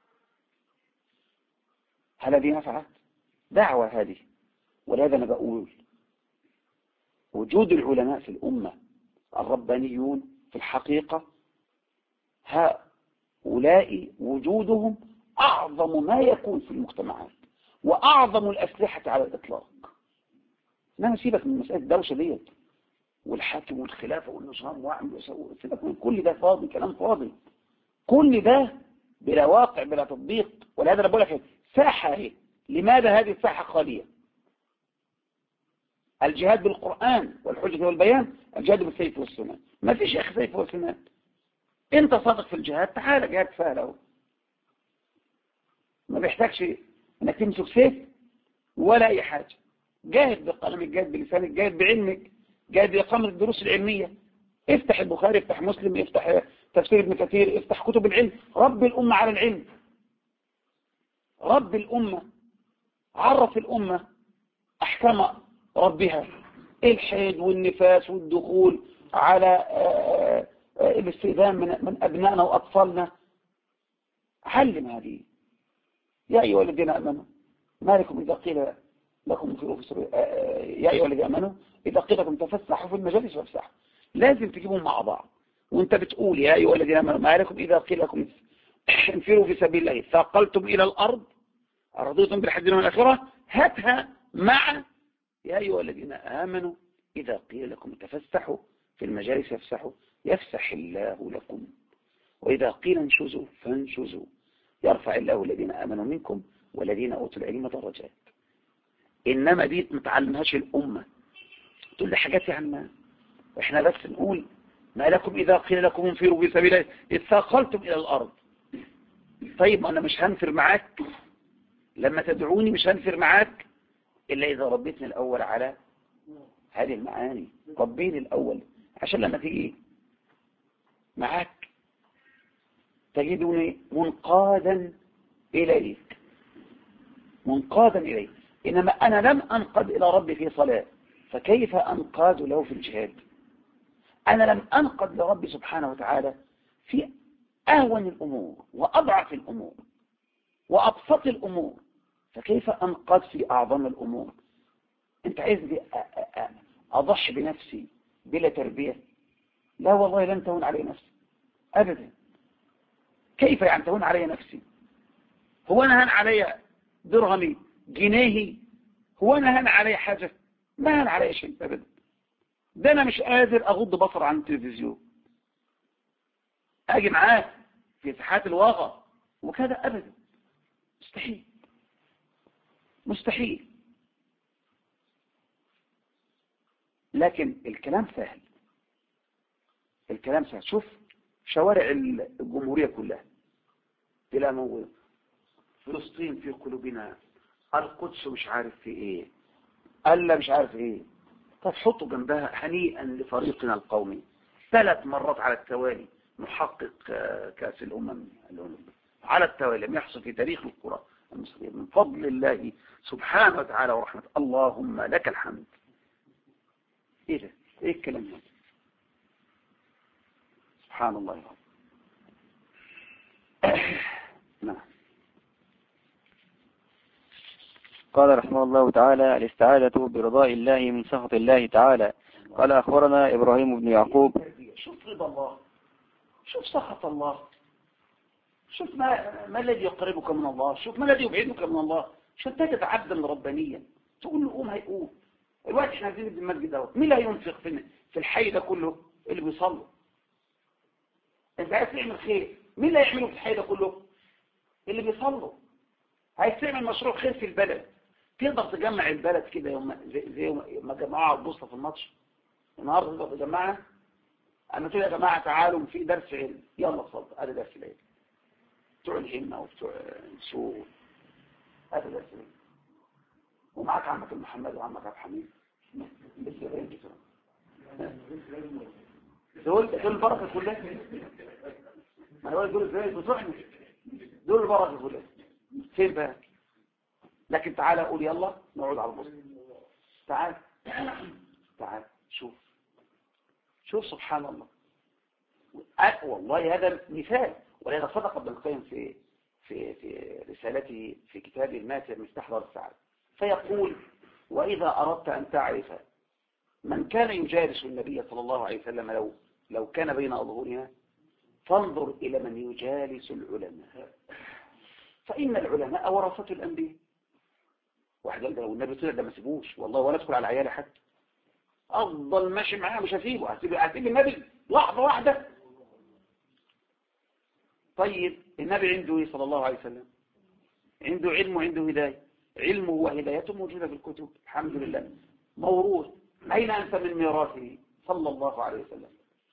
هل الذي نفعت؟ دعوة هذه. ولهذا أنا بقول وجود العلماء في الأمة الربانيون في الحقيقة هؤلاء وجودهم أعظم ما يكون في المجتمعات وأعظم الأسلحة على الإطلاق. إنما سيبك من مسألة الدوشة ديت والحاكم والخلافة والنظام واعمل سيبك من كل ده، فاضي، كلام فاضي، كل ده بلا واقع بلا تطبيق. ولهذا أنا بقول لك ساحة اهي. لماذا هذه الساحة خالية؟ الجهاد بالقرآن والحجة والبيان، الجهاد بالسيف والسنان. ما فيش يا أخي سيف والسنان. انت صادق في الجهاد، تعال جهاد سهل اهو، ما بيحتاجش انك تمسك سيف ولا اي حاجة. جاهد بقلمك، جاهد بلسانك، جاهد بعلمك، جاهد بإقامة الدروس العلمية. افتح البخاري، افتح مسلم، افتح تفسير ابن كثير، افتح كتب العلم. رب الأمة على العلم، رب الأمة، عرف الأمة أحكام ربها، الحيض والنفاس والدخول على الاستئذان من أبنائنا وأطفالنا. علم هذه. يا أيها الذين آمنوا ما لكم إذا قيل لكم انفروا في سبيل يا أيها الذين آمنوا إذا قيل لكم تفسحوا في المجالس فافسحوا. لازم تجيبهم مع بعض. وانت بتقول يا أيها الذين آمنوا ما لكم إذا قيل لكم انفروا في سبيل الله ثاقلتم إلى الأرض أرضيتم بالحج من الآخرة، هاتها مع يا أيها الذين آمنوا إذا قيل لكم تفسحوا في المجالس فافسحوا يفسح الله لكم، وإذا قيل انشزوا فانشزوا يرفع الله الذين آمنوا منكم والذين أوتوا العلم درجات. إنما دي ما تعلمهاش الأمة. تقول لي حاجات يعني احنا بس نقول ما لكم إذا قيل لكم انفروا في سبيل الله اثاقلتم إلى الأرض. طيب أنا مش هنفر معاك لما تدعوني، مش هنفر معاك إلا إذا ربيتني الأول على هذه المعاني. ربيني الأول عشان لما تيجي معاك تجدني منقادا إليك، منقادا إليك. إنما أنا لم أنقد إلى ربي في صلاة، فكيف أنقاد له في الجهاد؟ أنا لم أنقد لربي سبحانه وتعالى في أهون الأمور وأضعف الأمور وأبسط الأمور، فكيف أنقد في أعظم الأمور؟ أنت عايزني أضحي بنفسي بلا تربية؟ لا والله لن تهون علي نفسي أبدا. كيف يعني تهون علي نفسي؟ هو أنا هن علي درهمي جنيهي؟ هو أنا هن علي حاجة؟ ما هن علي شيء أبدا. ده أنا مش قادر أغض بصر عن التلفزيون، أجي معاه في ساحات الواقع وكذا أبدا. مستحيل، مستحيل. لكن الكلام سهل، الكلام سهل. شوف شوارع الجمهورية كلها تلاقي موجودة فلسطين في قلوبنا، القدس مش عارف في ايه، ألا مش عارف ايه. طب حطوا جنبها هنيئا لفريقنا القومي 3 مرات على التوالي محقق كأس الأمم على التوالي، لم يحصل في تاريخ الكرة المصرية من فضل الله سبحانه وتعالى ورحمة. اللهم لك الحمد. ايه ده؟ ايه الكلام ده؟ سبحان الله. نعم. قال رحمه الله تعالى: الاستعاذة برضاء الله من سخط الله تعالى. قال أخبرنا إبراهيم بن يعقوب. شوف رضا الله، شوف سخط الله، شوف ما الذي يقربك من الله، شوف ما الذي يبعدك من الله. شوف تجد عبدا ربانيا تقول له قوم هيقوم. الوقت احنا عايزين نبني المسجد ده، مين اللي هينفق في الحي ده كله؟ اللي بيصلوا. انت عايز تعمل خير، مين اللي هيعمله في الحي ده كله؟ اللي بيصلوا. عايز تعمل مشروع خير في البلد، تقدر تجمع البلد كده زي ما جمعوها على البوسطه في الماتش النهارده. تقدر تجمعها؟ انا كده يا جماعه تعالوا في درس علم، يلا اتفضل ادي درس العلم، بتوع الهمه وبتوع السوق، ادي درس العلم. ومعاك عمك محمد وعمك عبد الحميد لسه غير كده. دول البركه كلها. ما هو دول ازاي بتوعنا دول البركة كلها فين بقى؟ لكن تعالى أقول يلا نقعد على البسط. تعال شوف سبحان الله. والله هذا مثال، ولهذا صدق ابن القيم في رسالته في كتابه الماتع مفتاح دار السعادة، فيقول: وإذا أردت أن تعرف من كان يجالس النبي صلى الله عليه وسلم لو كان بين أظهرنا، فانظر إلى من يجالس العلماء، فإن العلماء ورثة الأنبياء. واحد قال: لو النبي طلع ده ما سيبوش والله، ولا ادخل على عيالي حتى، أفضل ماشي معاه مش هسيبه، هسيب النبي لحظة واحدة. طيب النبي عنده ايه صلى الله عليه وسلم؟ عنده علم وعنده هداية. علمه وهدايته موجودة في الكتب الحمد لله، موروث. أين أنت من ميراثه صلى الله عليه وسلم؟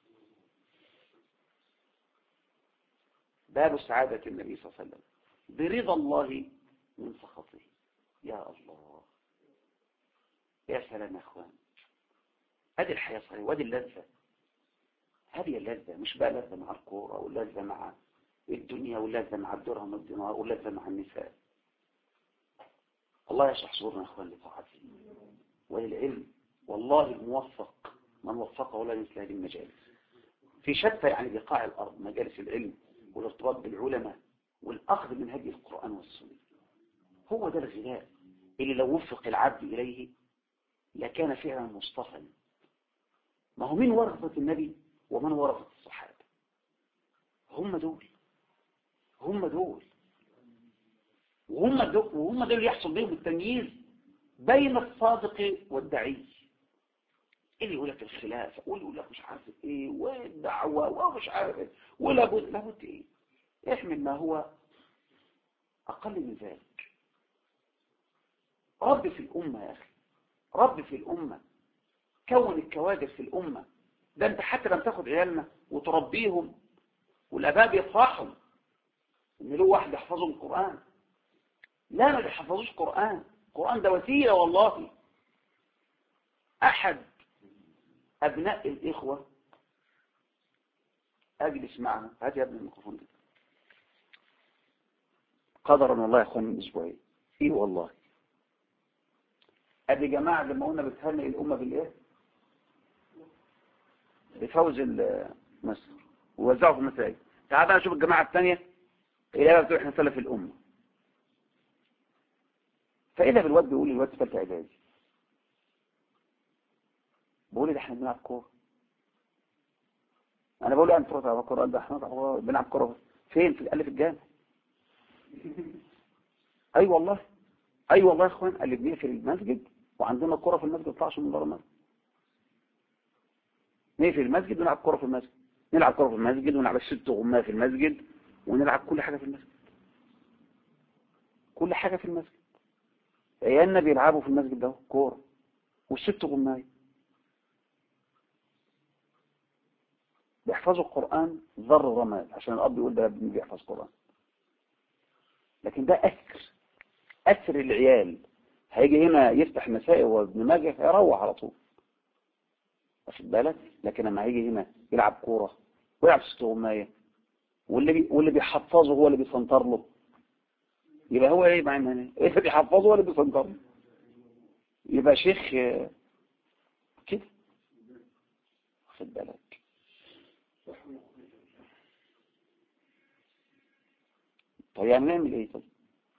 باب سعادة النبي صلى الله عليه وسلم برضا الله من سخطه. يا الله، يا سلام يا اخوان، هذه الحياة صحيح، وهذه اللذة. هذه اللذة، مش بقى لذة مع الكورة واللذة مع الدنيا واللذة مع الدرهم والدينار واللذة مع النساء. الله يشرح صدورنا يا اخوان لطاعته وللعلم. والله الموفق من وفقه ولا مثل هذه المجالس في شتى يعني بقاع الأرض، مجالس العلم والارتباط بالعلماء والأخذ من هدي القرآن والسنة. هو ده الغذاء اللي لو وفق العبد إليه لكان فعلا مصطفى. ما هو من ورثة النبي ومن ورثة الصحابة؟ هم دول وهم دول يحصل بهم التمييز بين الصادق والدعي. اللي يقول لك الخلافة، واللي يقول لك مش عارف ايه، والدعوة ومش عارف ايه، لابد ايه. احمل ما هو اقل من ذلك. رب في الامة يا اخي، رب في الامة، كون الكوادر في الامة. ده انت حتى لما تاخد عيالنا وتربيهم والاباء بيفرحهم ان له واحد يحفظهم القرآن. لا، ما بيحفظوش قرآن. القرآن ده وسيلة والله. احد ابناء الاخوة اجلس معنا، هات يا ابن الميكروفون ده. قدرا والله يا اخوان من اسبوعين، ايه والله، ادي جماعة لما قلنا بتهنئ الامة بالايه؟ بفوز مصر ووزعوا في المساجد. تعال بقى نشوف الجماعة الثانية اللي هي بتروح احنا سلف الامة. فاذا بالواد بيقول لي الواد في ثالثه اعدادي، بقول لي ده احنا بنلعب كوره. انا بقول له انت بتلعب كوره؟ ده احنا بنلعب كوره فين؟ في الالف الجامع. اي والله يا اخوان، قال لي بنقفل المسجد وعندنا كوره في المسجد، ما تطلعش من بره المسجد. نقفل المسجد ونلعب كوره في المسجد، نلعب كوره في المسجد ونلعب الست غماه في المسجد، ونلعب كل حاجه في المسجد، كل حاجه في المسجد. عيالنا بيلعبوا في المسجد ده كوره والست غمايه، بيحفظوا القرآن ذر رماد، عشان الأب يقول ده ابني بيحفظ قرآن. لكن ده أثر العيال. هيجي هنا يفتح مسائل وابن ماجه هيروح على طول، واخد بالك؟ لكن لما هيجي هنا يلعب كورة ويلعب ست غماية، واللي بيحفظه هو اللي بيسنطر له، يبقى هو ايه معنى هنا؟ ايه اللي بيحفظه هو اللي بيسنطر له، يبقى شيخ كده، واخد بالك؟ طب يعني نعمل ايه؟ طب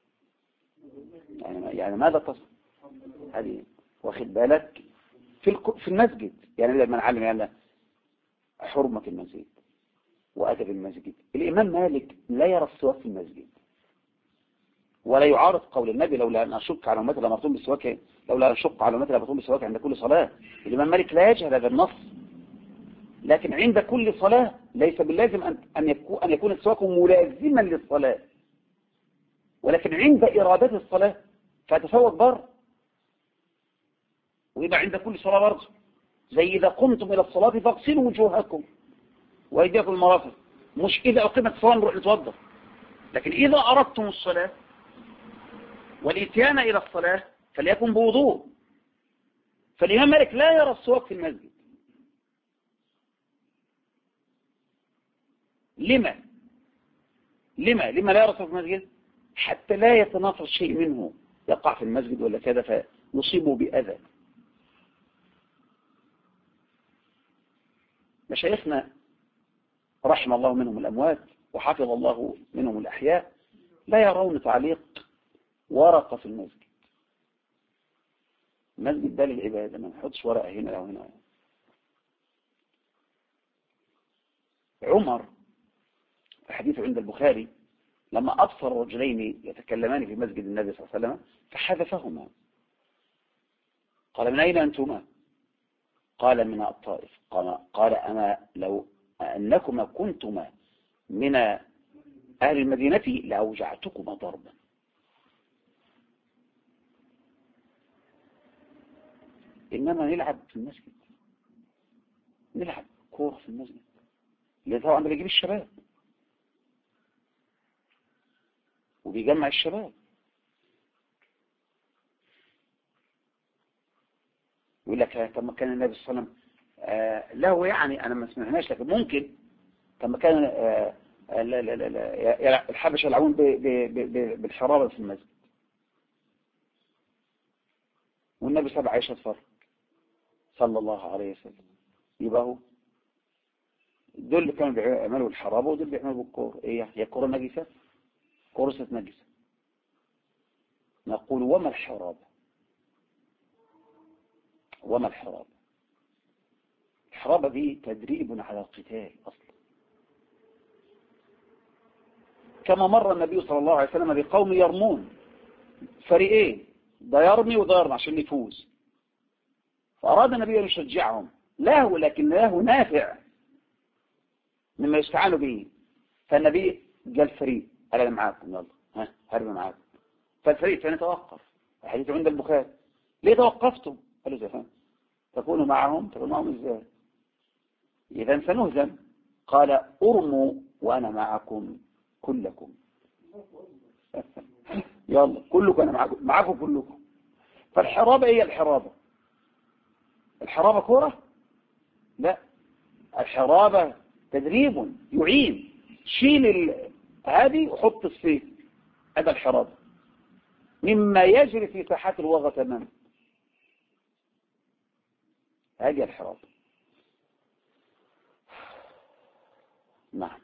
يعني ماذا تصل هذه؟ واخد بالك؟ في المسجد يعني لما نعلم يعني حرمة المسجد وأدب المسجد. الإمام مالك لا يرى السواك في المسجد ولا يعارض قول النبي: لولا أن أشق على أمتي لأمرتهم بالسواك، لولا أن أشق على أمتي لأمرتهم بالسواك عند كل صلاة. الإمام مالك لا يجهل هذا النص، لكن عند كل صلاة ليس باللازم أن يكون السواك ملازما للصلاة، ولكن عند إرادة الصلاة فأتسوق بر، ويبقى عند كل صلاة برضه. زي إذا قمتم إلى الصلاة فاغسلوا وجوهكم وأيديكم المرافق، مش إذا أقيمت الصلاة نروح نتوضا. لكن إذا أردتم الصلاة والإتيان إلى الصلاة فليكن بوضوء. فالإمام مالك لا يرى السواك في المسجد. لما لا يرسل في المسجد؟ حتى لا يتناثر شيء منه يقع في المسجد ولا كذا فيصيبه بأذى. مشايخنا رحم الله منهم الأموات وحفظ الله منهم الأحياء لا يرون تعليق ورقة في المسجد. المسجد ده للعبادة، ما نحطش ورقة هنا أو هنا. عمر في حديث عند البخاري لما أبصر رجلين يتكلمان في مسجد النبي صلى الله عليه وسلم فحذفهما، قال من أين أنتما؟ قال من الطائف. قال أنا لو أنكما كنتما من أهل المدينة لأوجعتكما ضربا. إنما نلعب في المسجد، نلعب كورة في المسجد اللي طبعا بيجيب الشباب وبيجمع الشباب. يقول لك طب ما كان النبي صلى الله عليه وسلم له يعني أنا ما سمعناش، لكن ممكن طب ما كان لا لا لا لا الحبشة يلعبون بالحرابة في المسجد والنبي سبع عائشة فرق صلى الله عليه وسلم. يبقى هو دول اللي كانوا بيعملوا الحرابة ودول بيعملوا بالكور. ايه هي الكورة نجسة؟ كورة نجسة. نقول وما الحرابة؟ وما الحرابة؟ الحرابة دي تدريب على القتال أصلا. كما مر النبي صلى الله عليه وسلم بقوم يرمون فريقين، ده يرمي وده يرمي عشان يفوز، فأراد النبي أن يشجعهم له، لكن له نافع مما يستعانوا به. فالنبي قال فريق قال أنا معاكم يلا هرمي معاكم. فالفريق الثاني توقف. الحديث عند البخاري ليه توقفتم؟ قالوا زي تكونوا معهم ازاي؟ إذا سنهزم. قال ارموا وأنا معكم كلكم. يلا كلكم أنا معكم كلكم. فالحرابة هي الحرابة. الحرابة كرة؟ لا، الحرابة تدريب يعين. شيل هذه وحط السيف، هذا الحرابة مما يجري في ساحات الوغى تماما. هذه الحرابة. نعم.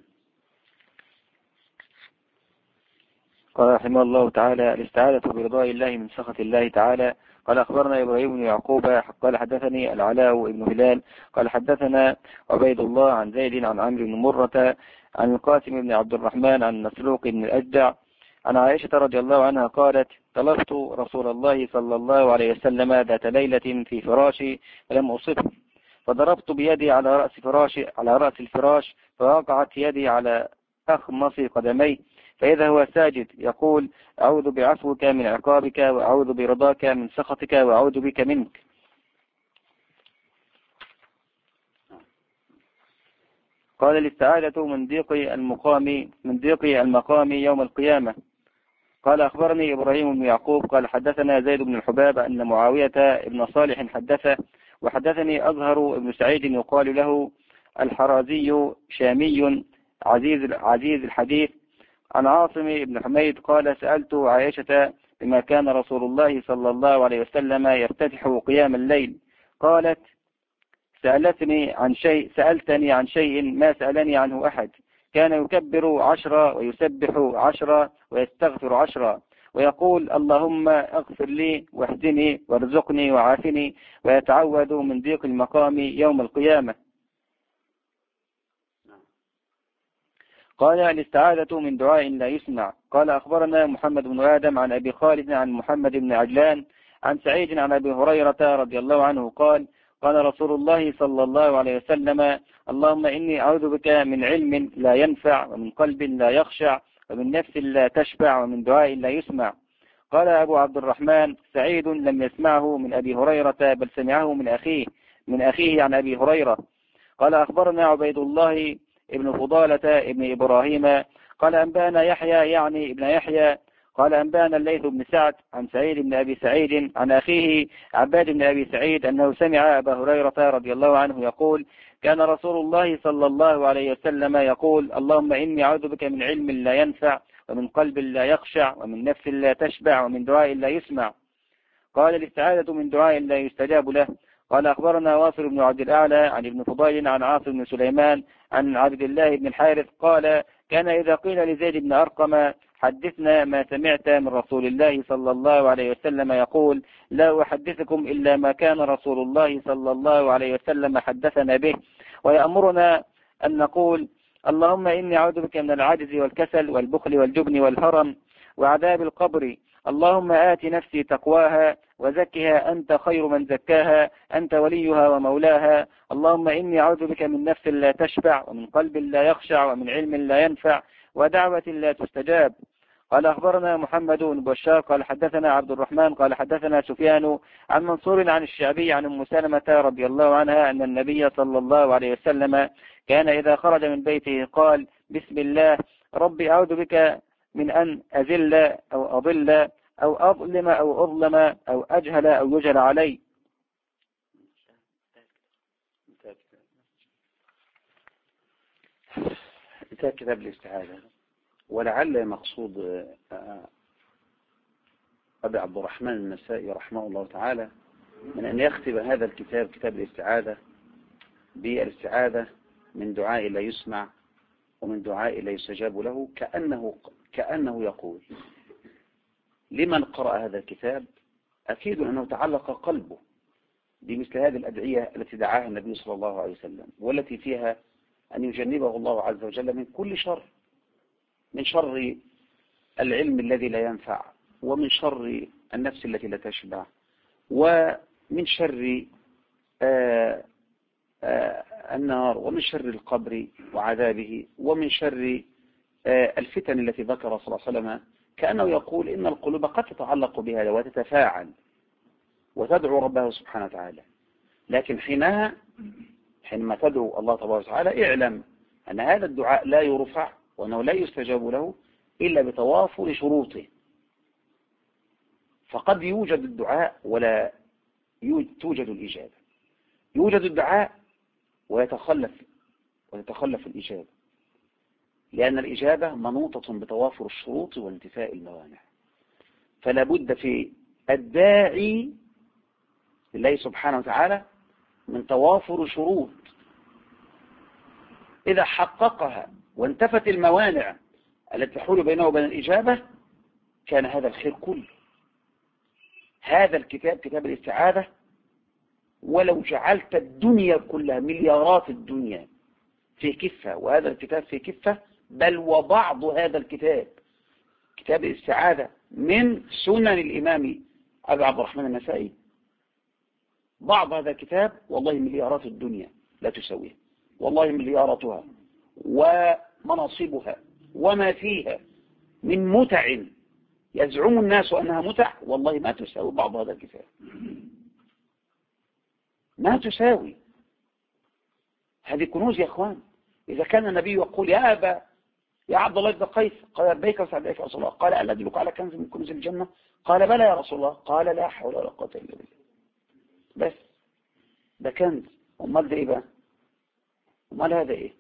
قال رحمه الله تعالى الاستعاذة برضاء الله من سخط الله تعالى. قال أخبرنا إبراهيم بن يعقوب قال حدثني العلاء بن هلال قال حدثنا عبيد الله عن زيد عن عمرو بن مرة عن القاسم بن عبد الرحمن عن مسروق بن الأجدع عن عائشة رضي الله عنها قالت طلبت رسول الله صلى الله عليه وسلم ذات ليلة في فراشي فلم أصبه، فضربت بيدي على رأس الفراش فوقعت يدي على أخمص قدمي، فإذا هو ساجد يقول أعوذ بعفوك من عقابك وأعوذ برضاك من سخطك وأعوذ بك منك. قال الاستعاذة من ضيق المقام يوم القيامة. قال أخبرني إبراهيم بن يعقوب قال حدثنا زيد بن الحباب أن معاوية بن صالح حدثه وحدثني أزهر بن سعيد يقال له الحرازي شامي عزيز الحديث عن عاصم بن حميد قال سألت عائشة بما كان رسول الله صلى الله عليه وسلم يفتتح قيام الليل، قالت سألتني عن شيء ما سألني عنه أحد، كان يكبر 10 ويسبح 10 ويستغفر 10 ويقول اللهم اغفر لي واهدني وارزقني وعافني، ويتعوذ من ضيق المقام يوم القيامة. قال الاستعاذة من دعاء لا يسمع. قال أخبرنا محمد بن آدم عن أبي خالد عن محمد بن عجلان عن سعيد عن أبي هريرة رضي الله عنه قال قال رسول الله صلى الله عليه وسلم اللهم إني أعوذ بك من علم لا ينفع ومن قلب لا يخشع ومن نفس لا تشبع ومن دعاء لا يسمع. قال أبو عبد الرحمن سعيد لم يسمعه من أبي هريرة بل سمعه من أخيه عن أبي هريرة. قال أخبرنا عبيد الله ابن فضالة ابن إبراهيم قال أنبانا يحيى يعني ابن يحيى قال أنبانا الليث بن سعد عن سعيد بن أبي سعيد عن أخيه عباد بن أبي سعيد أنه سمع أبا هريرة رضي الله عنه يقول كان رسول الله صلى الله عليه وسلم يقول اللهم إني أعوذ بك من علم لا ينفع ومن قلب لا يخشع ومن نفس لا تشبع ومن دعاء لا يسمع. قال الاستعاذة من دعاء لا يستجاب له. قال أخبرنا واصل بن عبد الأعلى عن ابن فضيل عن عاصم بن سليمان عن عبد الله بن الحارث قال كان إذا قيل لزيد بن أرقم حدثنا ما سمعت من رسول الله صلى الله عليه وسلم يقول لا أحدثكم إلا ما كان رسول الله صلى الله عليه وسلم حدثنا به، ويأمرنا أن نقول اللهم إني أعوذ بك من العجز والكسل والبخل والجبن والهرم وعذاب القبر. اللهم آت نفسي تقواها وزكها أنت خير من زكاها أنت وليها ومولاها. اللهم إني أعوذ بك من نفس لا تشبع ومن قلب لا يخشع ومن علم لا ينفع ودعوة لا تستجاب. قال أخبرنا محمد بن بشار قال حدثنا عبد الرحمن قال حدثنا سفيان عن منصور عن الشعبي عن أم سلمة رضي الله عنها أن النبي صلى الله عليه وسلم كان إذا خرج من بيته قال بسم الله ربي أعوذ بك من أن أذل أو أضل أو أظلم أو أظلم أو أجهل أو يجهل علي. انتهى كتاب الاستعاذة. ولعل مقصود أبي عبد الرحمن النسائي رحمه الله تعالى من أن يختم هذا الكتاب كتاب الاستعاذة بالاستعاذة من دعاء لا يسمع ومن دعاء لا يستجاب له، كأنه يقول لمن قرأ هذا الكتاب أكيد أنه تعلق قلبه بمثل هذه الأدعية التي دعاها النبي صلى الله عليه وسلم، والتي فيها أن يجنبه الله عز وجل من كل شر، من شر العلم الذي لا ينفع، ومن شر النفس التي لا تشبع، ومن شر النار، ومن شر القبر وعذابه، ومن شر الفتن التي ذكر صلى الله عليه وسلم. كأنه يقول إن القلوب قد تتعلق بهذا وتتفاعل وتدعو ربها سبحانه وتعالى، لكن حينما تدعو الله تبارك وتعالى اعلم أن هذا الدعاء لا يرفع وأنه لا يستجاب له إلا بتوافر شروطه. فقد يوجد الدعاء ولا توجد الإجابة، يوجد الدعاء ويتخلف الإجابة، لأن الإجابة منوطة بتوافر الشروط وانتفاء الموانع. فلا بد في الداعي لله سبحانه وتعالى من توافر شروط، إذا حققها وانتفت الموانع التي تحول بينه وبين الإجابة كان هذا الخير كله. هذا الكتاب كتاب الاستعاذة ولو جعلت الدنيا كلها مليارات الدنيا في كفة وهذا الكتاب في كفة، بل وبعض هذا الكتاب كتاب الاستعاذة من سنن الإمام أبي عبد الرحمن النسائي، بعض هذا الكتاب والله مليارات الدنيا لا تسويه، والله ملياراتها ومناصبها وما فيها من متع يزعم الناس أنها متع، والله ما تساوي بعض هذا الكتاب، ما تساوي. هذه كنوز يا أخوان. إذا كان النبي يقول يا أبا يا عبد الله بن قيس قال لبيك وسعديك يا رسول الله، قال ألا أدلك على كنز من كنوز الجنة؟ قال بلى يا رسول الله. قال لا حول ولا قوة إلا بالله. بس ده كنز. أمال ده إيه بقى؟ أمال هذا إيه؟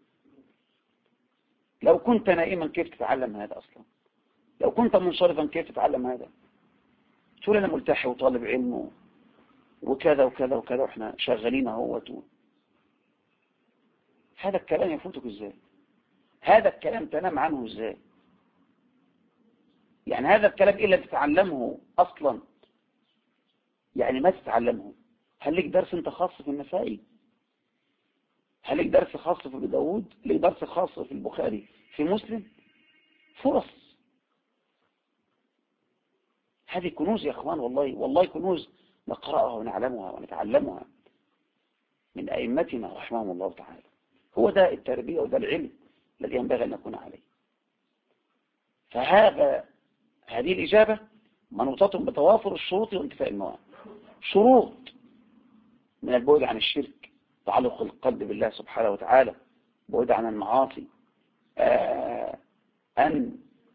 لو كنت نائما كيف تتعلم هذا أصلا؟ لو كنت منصرفا كيف تتعلم هذا؟ تقول أنا ملتحي وطالب علم وكذا وكذا وكذا وإحنا شغالين اهو. هذا الكلام يفوتك إزاي؟ هذا الكلام تنام عنه إزاي؟ يعني هذا الكلام إلا تتعلمه أصلا، يعني ما تتعلمه. هل لك درس أنت خاص في النسائي؟ هل لك درس خاص في أبي داود؟ لك درس خاص في البخاري في مسلم؟ فرص. هذه كنوز يا أخوان، والله كنوز نقرأها ونعلمها ونتعلمها من أئمتنا رحمهم الله تعالى. هو ده التربية وده العلم الذي ينبغي أن نكون عليه. هذه الإجابة منوطة بتوافر الشروط وانتفاء الموانع. شروط من البعد عن الشرك، تعلق القلب بالله سبحانه وتعالى، بعد عن المعاصي، أن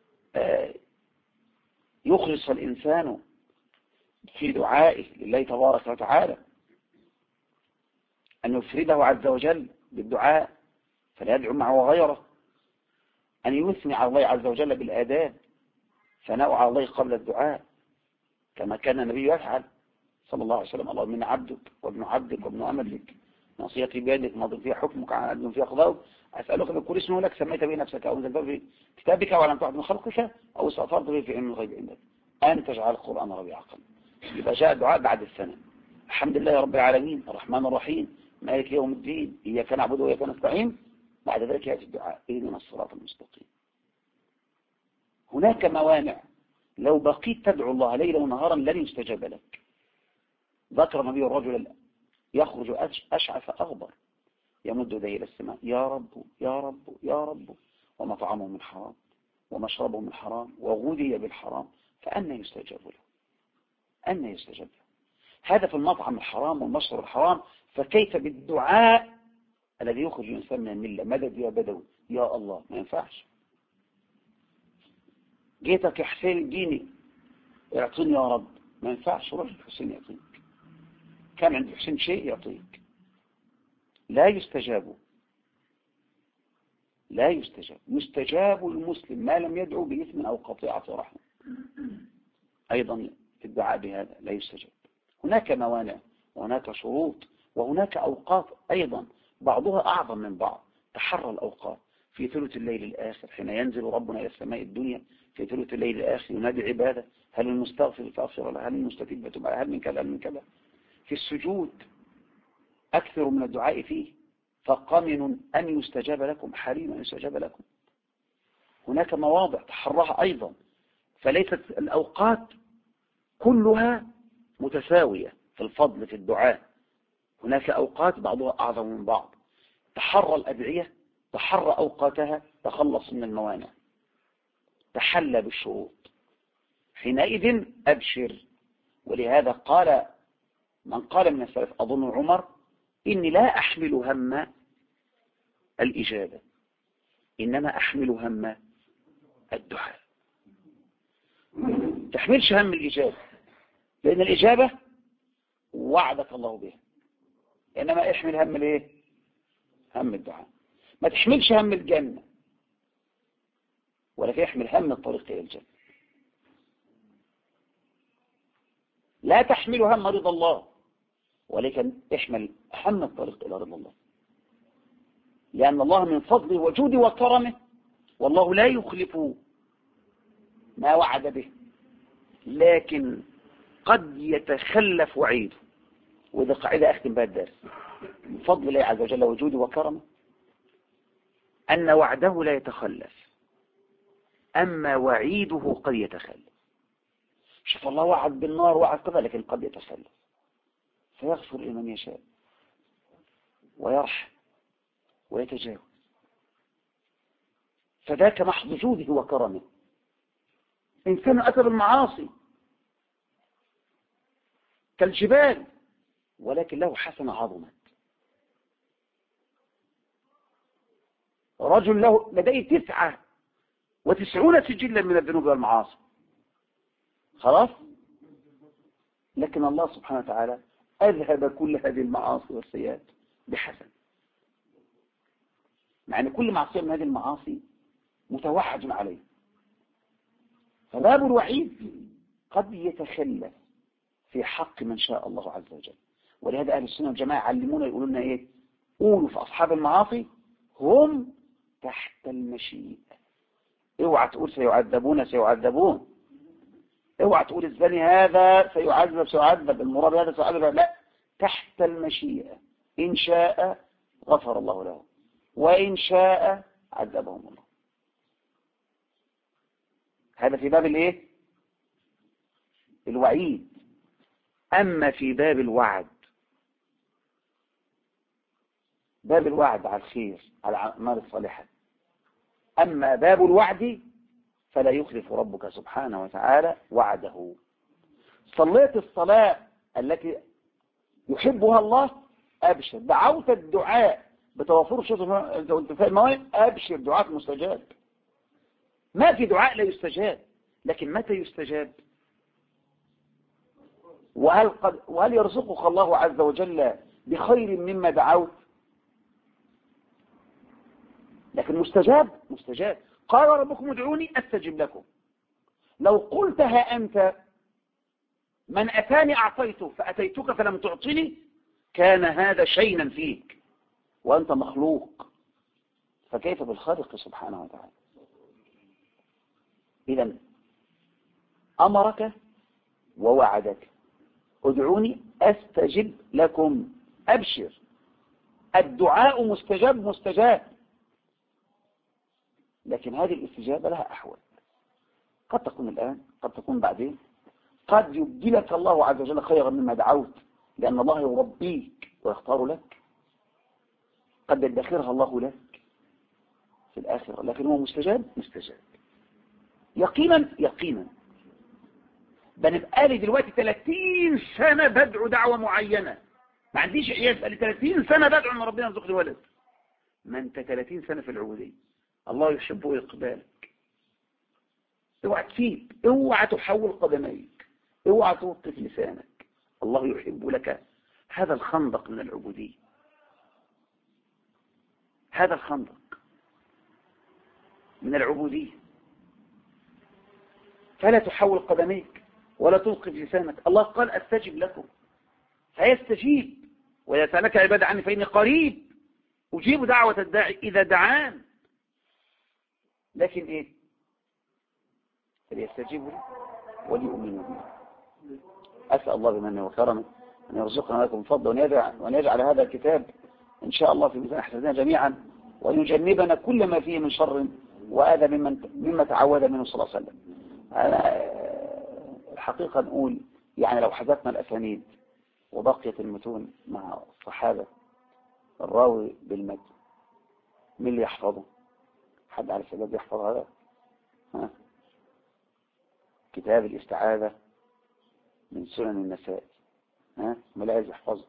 يخلص الإنسان في دعائه لله تبارك وتعالى، أن يفرده عز وجل بالدعاء فلا يدعو معه غيره، أن يثني على الله عز وجل بالآداب، ثناء على الله قبل الدعاء كما كان النبي يفعل صلى الله عليه وسلم. اللهم إني عبدك وابن عبدك وابن أمتك، ناصيتي بيدك، ماض فيها حكمك، عدل فيها قضاؤك، أسألك بكل اسم لك سميت به نفسك أو أنزلته في كتابك ولم تعد من خلقك أو استأثرت به في علم الغيب عندك أن تجعل القرآن ربيع قلبي. يبقى جاء الدعاء بعد الثناء. الحمد لله رب العالمين الرحمن الرحيم مالك يوم الدين إياك نعبد وإياك نستعين. بعد ذلك يأتي الدعاء اهدنا الصراط المستقيم. هناك موانع، لو بقيت تدعو الله ليلا ونهارا لن يستجاب لك. ذكر النبي الرجل يخرج أشعث أغبر يمد يديه إلى السماء يا رب يا رب يا رب ومطعمه من حرام ومشربه من حرام وغذي بالحرام فأنى يستجاب له؟ أنى يستجاب له؟ هذا في المطعم الحرام والمشرب الحرام، فكيف بالدعاء الذي يخرج الإنسان من الملة؟ مدد يا بدوي يا الله، ما ينفعش. جيتك يا حسين اديني اعطيني يا رب، ما ينفعش. روح الحسين يعطيك، كان عند الحسين شيء يعطيك. لا يستجاب، لا يستجاب. يستجاب المسلم ما لم يدعو بإثم أو قطيعة رحم. أيضا في الدعاء بهذا لا يستجاب. هناك موانع وهناك شروط وهناك أوقات أيضا بعضها أعظم من بعض. تحرى الأوقات. في ثلث الليل الآخر حين ينزل ربنا إلى السماء الدنيا، في ثلث الليل الآخر ينادي عباده هل المستغفر فأغفر له، هل المستتيب فتب هل من كذا هل من كذا. في السجود أكثر من الدعاء فيه، فقمن أن يستجاب لكم، حريم أن يستجاب لكم. هناك مواضع تحرها أيضا، فليست الأوقات كلها متساوية في الفضل في الدعاء. هناك أوقات بعضها أعظم من بعض. تحرى الأدعية، تحرى أوقاتها، تخلص من الموانع، تحلى بالشروط، حينئذ أبشر. ولهذا قال من قال من السلف أظن عمر إني لا أحمل هم الإجابة إنما أحمل هم الدعاء. تحملش هم الإجابة لأن الإجابة وعدك الله بها، إنما احمل هم الايه؟ هم الدعاء. ما تحملش هم الجنة ولكن احمل هم الطريق إلى الجنة. لا تحمل هم رضا الله ولكن احمل هم الطريق إلى رضا الله، لأن الله من فضله وجوده وكرمه والله لا يخلف ما وعد به، لكن قد يتخلف وعيده. وإذا قاعدة أختم بها الدرس، من فضل الله عز وجل وجوده وكرمه أن وعده لا يتخلف، أما وعيده قد يتخلف. شوف الله وعد بالنار وعد كذا لكن قد يتخلف، فيغفر لمن يشاء ويرحم ويتجاوز. فذاك محض جوده وكرمه. إنسان أتى بالمعاصي كالجبال ولكن له حسنة عظمت. رجل له لديه 99 سجلا من الذنوب والمعاصي، خلاص، لكن الله سبحانه وتعالى أذهب كل هذه المعاصي والسيئات بحسن، مع أن كل معصية من هذه المعاصي متوحد عليه. فباب الوعيد قد يتخلف في حق من شاء الله عز وجل. ولهذا أهل السنة والجماعة علمونا يقولون لنا إيه؟ قولوا في أصحاب المعاصي هم تحت المشيئة. اوعى تقول سيعذبون، اوعى تقول الزاني هذا سيعذب المراب هذا سيعذب، لا، تحت المشيئة. إن شاء غفر الله له وإن شاء عذبهم الله. هذا في باب الايه؟ الوعيد. أما في باب الوعد، باب الوعد على الخير على الأعمال الصالحة. أما باب الوعد فلا يخلف ربك سبحانه وتعالى وعده. صليت الصلاة التي يحبها الله أبشر. دعوت الدعاء بتوافر انتفاء الموانع أبشر، دعاء مستجاب. ما في دعاء لا يستجاب، لكن متى يستجاب؟ وهل يرزقك الله عز وجل بخير مما دعوت؟ لكن مستجاب. قال ربكم ادعوني أستجب لكم. لو قلتها أنت من أتاني أعطيته فأتيتك فلم تعطني كان هذا شينا فيك وأنت مخلوق، فكيف بالخالق سبحانه وتعالى؟ إذن أمرك ووعدك ادعوني أستجب لكم. أبشر، الدعاء مستجاب، لكن هذه الاستجابة لها أحوال، قد تكون الآن، قد تكون بعدين، قد يبدلك الله عز وجل خيرا مما دعوت، لأن الله يربيك ويختار لك، قد يدخرها الله لك في الآخرة، لكن هو مستجاب يقينا. بنبقى لي دلوقتي 30 سنة بدعو دعوة معينة، ما عنديش عيال، بقى لي 30 سنة بدعو ان ربنا يرزقني ولد. ما انت 30 سنة في العبودية، الله يحب إقبالك. اوعى تسيب، اوعى تحول قدميك، اوعى توقف لسانك، الله يحب لك هذا الخندق من العبودية، هذا الخندق من العبودية. فلا تحول قدميك ولا توقف لسانك. الله قال أستجب لكم، فيستجيب. وإذا سألك عبادي عني فإني قريب أجيب دعوة الداعي إذا دعان. لكن إيه؟ فليستجيبوا لي وليؤمنوا بي. أسأل الله بمنه وكرمه أن يرزقنا لكم فضلا وأن يجعل هذا الكتاب إن شاء الله في ميزان حسناتنا جميعا، وأن يجنبنا كل ما فيه من شر وأذى مما تعود منه صلى الله عليه وسلم. أنا الحقيقة نقول يعني لو حذفنا الأسانيد وبقيت المتون مع الصحابة، الراوي بالمتن مين اللي يحفظه؟ حد على السبب يحفظ هذا؟ كتاب الاستعاذة من سنن النسائي، ما لا عايز يحفظه.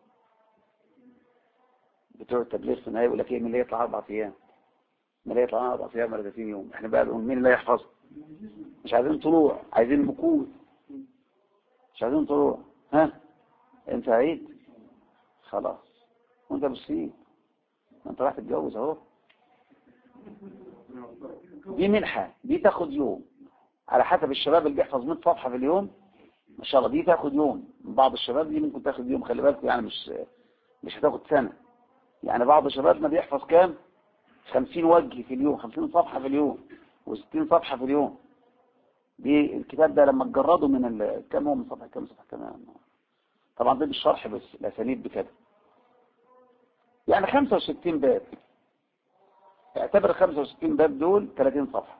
بتوع التبليغ في النهاية يقول لك ايه؟ مين اللي يطلع 4 أيام؟ مين اللي يطلع 4 أيام ولا 30 يوم؟ احنا بقى بنقول مين اللي يحفظه؟ مش عايزين طلوع، عايزين مكود، مش عايزين طلوع. انت عيد خلاص وانت بصير، انت راح تتجوز اهو. دي منحة، دي تاخد يوم على حسب الشباب اللي بيحفظ 100 صفحة في اليوم ما شاء الله، دي تاخد يوم. بعض الشباب دي ممكن تاخد يوم، خلي بالكم يعني مش هتاخد سنة. يعني بعض شبابنا بيحفظ كام؟ 50 وجه في اليوم، 50 صفحة في اليوم، و60 صفحة في اليوم. دي الكتاب ده لما تجرده من كم هو من صفحة كم صفحة كمان، طبعا ده بالشرح بس الأسانيد بكده، يعني 65 باب. اعتبر 65 باب دول 30 صفحة،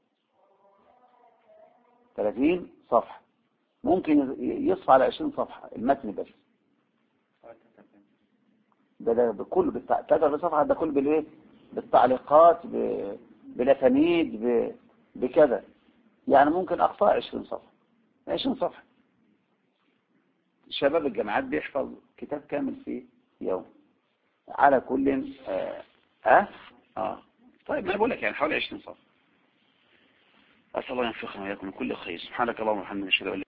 30 صفحة ممكن يصفى على 20 صفحة المتن بس. ده بكل 30 صفحة، ده كل بالايه؟ بالتعليقات، بالاسانيد، بكذا. يعني ممكن اقصى 20 صفحة، 20 صفحة. شباب الجامعات بيحفظ كتاب كامل في يوم على كل طيب ما بقول لك يعني حوالي 20 صفحة. أسأل الله ينفقنا وإياكم من كل خير. سبحانك اللهم وبحمدك، نشهد أن لا